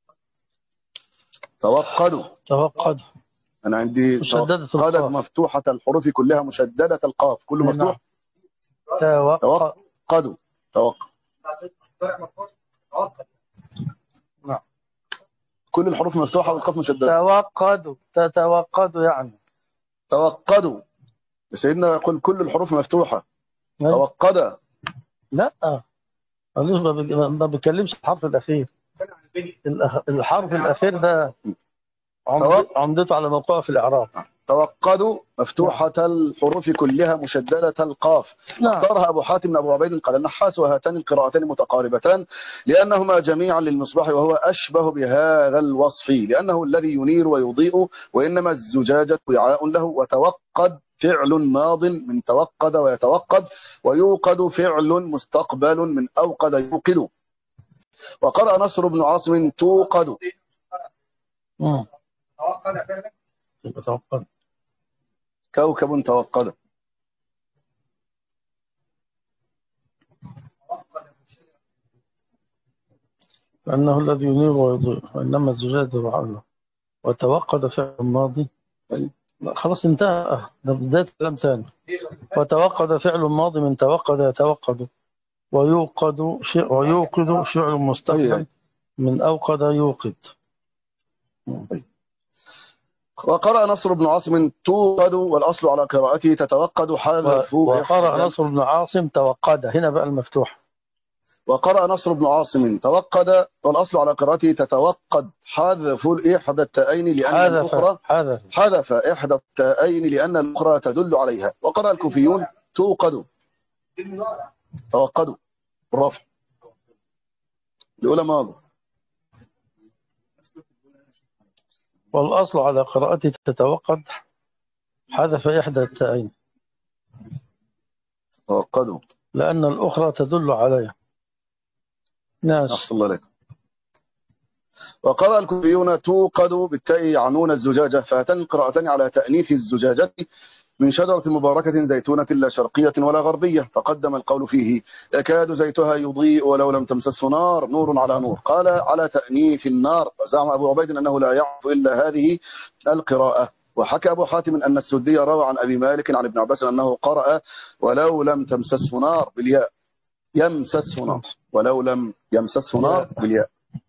توقد أنا عندي توقد مفتوحة الحروف كلها مشددة القاف كله مفتوح. توقد نعم كل الحروف مفتوحة والقاف مشددة. تتوقد يعني توقدوا سيدنا يقول كل الحروف مفتوحة. توقد لا ما بيتكلمش الحرف الأخير. الحرف الأخير ده عمدته على موقعه في الإعراب. توقدوا مفتوحة الحروف كلها مشددة القاف. اختارها أبو حاتم أبو عبيد قال النحاس وهاتان القراءتان متقاربتان لأنهما جميعا للمصباح وهو أشبه بهذا الوصف لأنه الذي ينير ويضيء وإنما الزجاجة وعاء له. وتوقد فعل ماض من توقد ويتوقد ويوقد فعل مستقبل من أوقد يوقد. وقرأ نصر بن عاصم توقد كوكب توقد لأنه الذي ينير ويضيء وإنما الزجاجة وعاء وتوقد فعل ماضي. خلاص انتهى ده بداية كلام ثاني. وتوقد فعل ماضي من توقد يتوقد ويوقد فعل مستقبل من أوقد يوقد. وقرأ نصر بن عاصم توقد والأصل على قراءته تتوقد حذف. وقرأ نصر بن عاصم توقد هنا بقى المفتوح. وقرأ نصر بن عاصم توقد والأصل على قراءته تتوقد حذف إحدى التائين لأن الأخرى حذف إحدى التائين لأن الأخرى تدل عليها. وقرأ الكوفيون توقد توقدوا بالرفع الأولى ماضي. والأصل على قراءته تتوقد حذف إحدى التائين توقدوا لأن الأخرى تدل عليها. ناس. أحسن الله عليك. وقرأ الكوفيون توقد بالتاء يعنون الزجاجة، فهاتان القراءتان على تأنيث الزجاجة من شجرة مباركة زيتونة لا شرقية ولا غربية، فقدم القول فيه يكاد زيتها يضيء ولو لم تمسسه نار، نور على نور. قال على تأنيث النار، زعم أبو عبيد أنه لا يعرف إلا هذه القراءة. وحكى أبو حاتم أن السدي روى عن أبي مالك عن ابن عباس أنه قرأ ولو لم تمسسه نار بالياء، يمسسه نار، ولو لم يمسسه نار بالياء.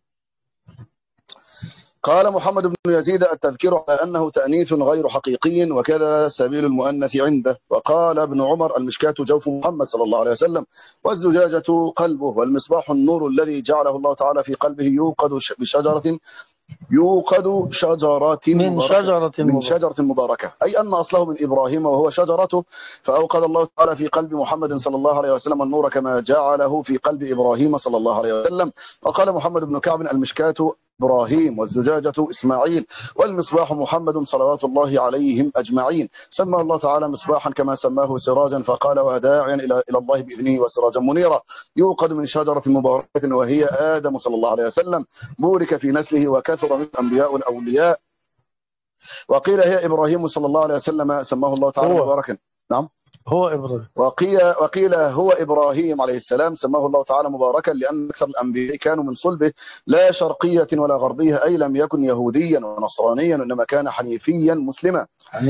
قال محمد بن يزيد التذكير على أنه تأنيث غير حقيقي، وكذا سبيل المؤنث عنده. وقال ابن عمر المشكاة جوف محمد صلى الله عليه وسلم، والزجاجة قلبه، والمصباح النور الذي جعله الله تعالى في قلبه يوقد بشجرة، يوقد من شجرة مباركة، أي أن أصله من إبراهيم وهو شجرته، فأوقد الله تعالى في قلب محمد صلى الله عليه وسلم النور كما جعله في قلب إبراهيم صلى الله عليه وسلم. وقال محمد بن كعب المشكاة إبراهيم، والزجاجة إسماعيل، والمصباح محمد صلوات الله عليهم أجمعين. سمى الله تعالى مصباحا كما سماه سراجا، فقال وداعيا إلى الله بإذنه وسراجا منيرا، يوقد من شجرة مباركة وهي آدم صلى الله عليه وسلم، بورك في نسله وكثر من أنبياء الأولياء. وقيل هي إبراهيم صلى الله عليه وسلم، سماه الله تعالى مباركا. نعم، هو إبراهيم. وقيل هو إبراهيم عليه السلام، سماه الله تعالى مباركا لأن أكثر الأنبياء كانوا من صلبه لا شرقية ولا غربية، أي لم يكن يهوديا ونصرانيا، إنما كان حنيفيا مسلما.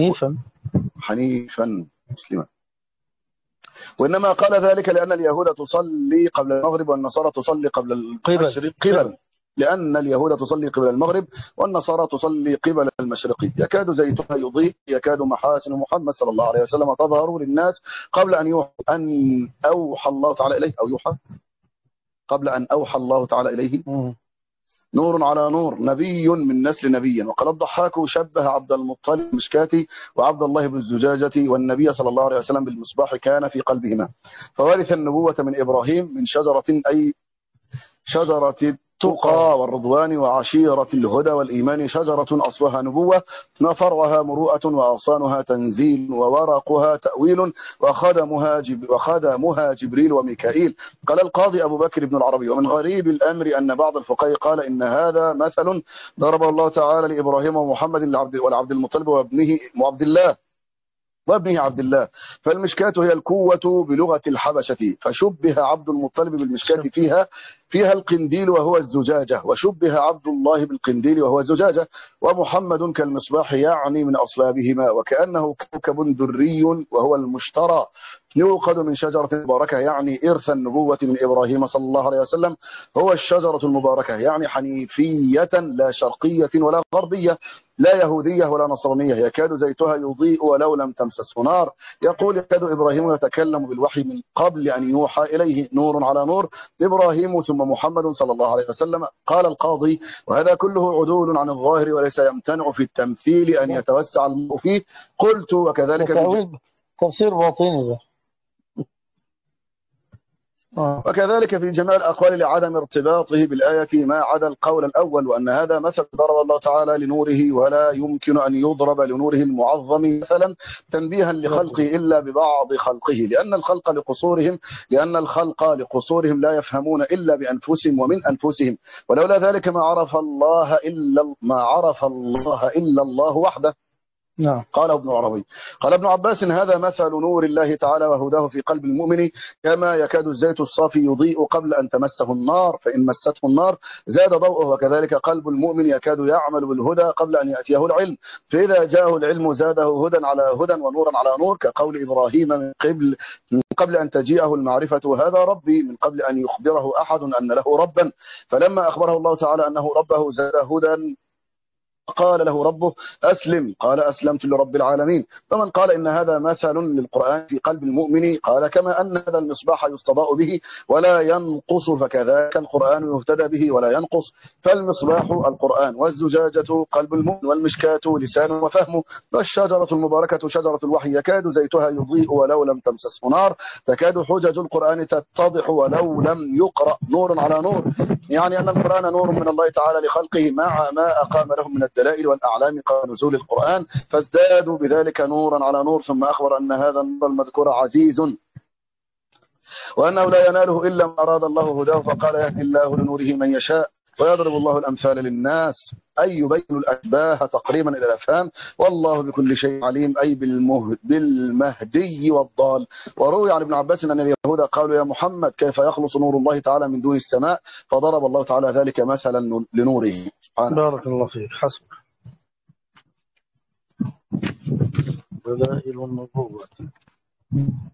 حنيفا مسلما. وإنما قال ذلك لأن اليهود تصلي قبل المغرب والنصارى تصلي قبل المشرق قبل، لأن اليهود تصلي قبل المغرب والنصارى تصلي قبل المشرق. يكاد زيتها يضيء، يكاد محاسن محمد صلى الله عليه وسلم تظهر للناس قبل أن أوحى الله تعالى إليه، أو يوحى قبل أن أوحى الله تعالى إليه. نور على نور، نبي من نسل نبي. وقال الضحاك شبه عبد المطلب بالمشكاة وعبد الله بالزجاجة، والنبي صلى الله عليه وسلم بالمصباح كان في قلبهما، فورث النبوة من إبراهيم من شجرة، أي شجرة التقى والرضوان وعشيرة الهدى والإيمان، شجرة أصلها نبوة وفرعها مروءة وأغصانها تنزيل وورقها تأويل وخدمها جبريل وميكائيل. قال القاضي أبو بكر بن العربي ومن غريب الأمر أن بعض الفقهاء قال إن هذا مثل ضرب الله تعالى لإبراهيم ومحمد والعبد المطلب وابنه عبد الله، فالمشكاة هي الكوة بلغة الحبشة، فشبه عبد المطلب بالمشكاة فيها القنديل وهو الزجاجة، وشبه عبد الله بالقنديل وهو الزجاجة، ومحمد كالمصباح يعني من أصلابهما، وكأنه كوكب دري وهو المشترى يوقد من شجرة مباركة، يعني إرث النبوة من إبراهيم صلى الله عليه وسلم، هو الشجرة المباركة، يعني حنيفية لا شرقية ولا غربية، لا يهودية ولا نصرانية، يكاد زيتها يضيء ولو لم تمسسه نار. يقول يكاد إبراهيم يتكلم بالوحي من قبل أن يوحى إليه، نور على نور، إبراهيم ثم محمد صلى الله عليه وسلم. قال القاضي وهذا كله عدول عن الظاهر، وليس يمتنع في التمثيل أن يتوسع المرء فيه. قلت وكذلك تفسير باطني ده. وكذلك في جميع الأقوال لعدم ارتباطه بالآية ما عدا القول الأول، وأن هذا مثل ضرب الله تعالى لنوره، ولا يمكن أن يضرب لنوره المعظم مثلا تنبيها لخلقه إلا ببعض خلقه، لأن الخلق لقصورهم لا يفهمون إلا بأنفسهم ومن أنفسهم، ولولا ذلك ما عرف الله إلا الله وحده. نعم. قال ابن عربي. قال ابن عباس هذا مثل نور الله تعالى وهداه في قلب المؤمن، كما يكاد الزيت الصافي يضيء قبل أن تمسه النار، فإن مسته النار زاد ضوءه، وكذلك قلب المؤمن يكاد يعمل بالهدى قبل أن يأتيه العلم، فإذا جاءه العلم زاده هدى على هدى ونورا على نور، كقول إبراهيم من قبل أن تجيئه المعرفة هذا ربي، من قبل أن يخبره أحد أن له ربا، فلما أخبره الله تعالى أنه ربه زاد هدى، قال له ربه أسلم، قال أسلمت لرب العالمين. فمن قال إن هذا مثل للقرآن في قلب المؤمن، قال كما أن هذا المصباح يستضاء به ولا ينقص، فكذلك القرآن يهتدى به ولا ينقص، فالمصباح القرآن، والزجاجة قلب المؤمن، والمشكاة لسان وفهمه، والشجرة المباركة شجرة الوحي، يكاد زيتها يضيء ولو لم تمسسه نار، تكاد حجج القرآن تتضح ولو لم يقرأ، نور على نور، يعني أن القرآن نور من الله تعالى لخلقه مع ما أقام لهم من الدلائل والأعلام قبل نزول القرآن، فازدادوا بذلك نورا على نور. ثم أخبر أن هذا النور المذكور عزيز، وأنه لا يناله إلا ما أراد الله هداه، فقال يهدي الله لنوره من يشاء ويضرب الله الأمثال للناس، أي يبين الأشباه تقريبا إلى الأفهام، والله بكل شيء عليم، أي بالمهدي والضال. وروي عن ابن عباس أن اليهود قالوا يا محمد كيف يخلص نور الله تعالى من دون السماء، فضرب الله تعالى ذلك مثلا لنوره سبحانه. بارك الله فيك. حسبك. دلائل النبوة.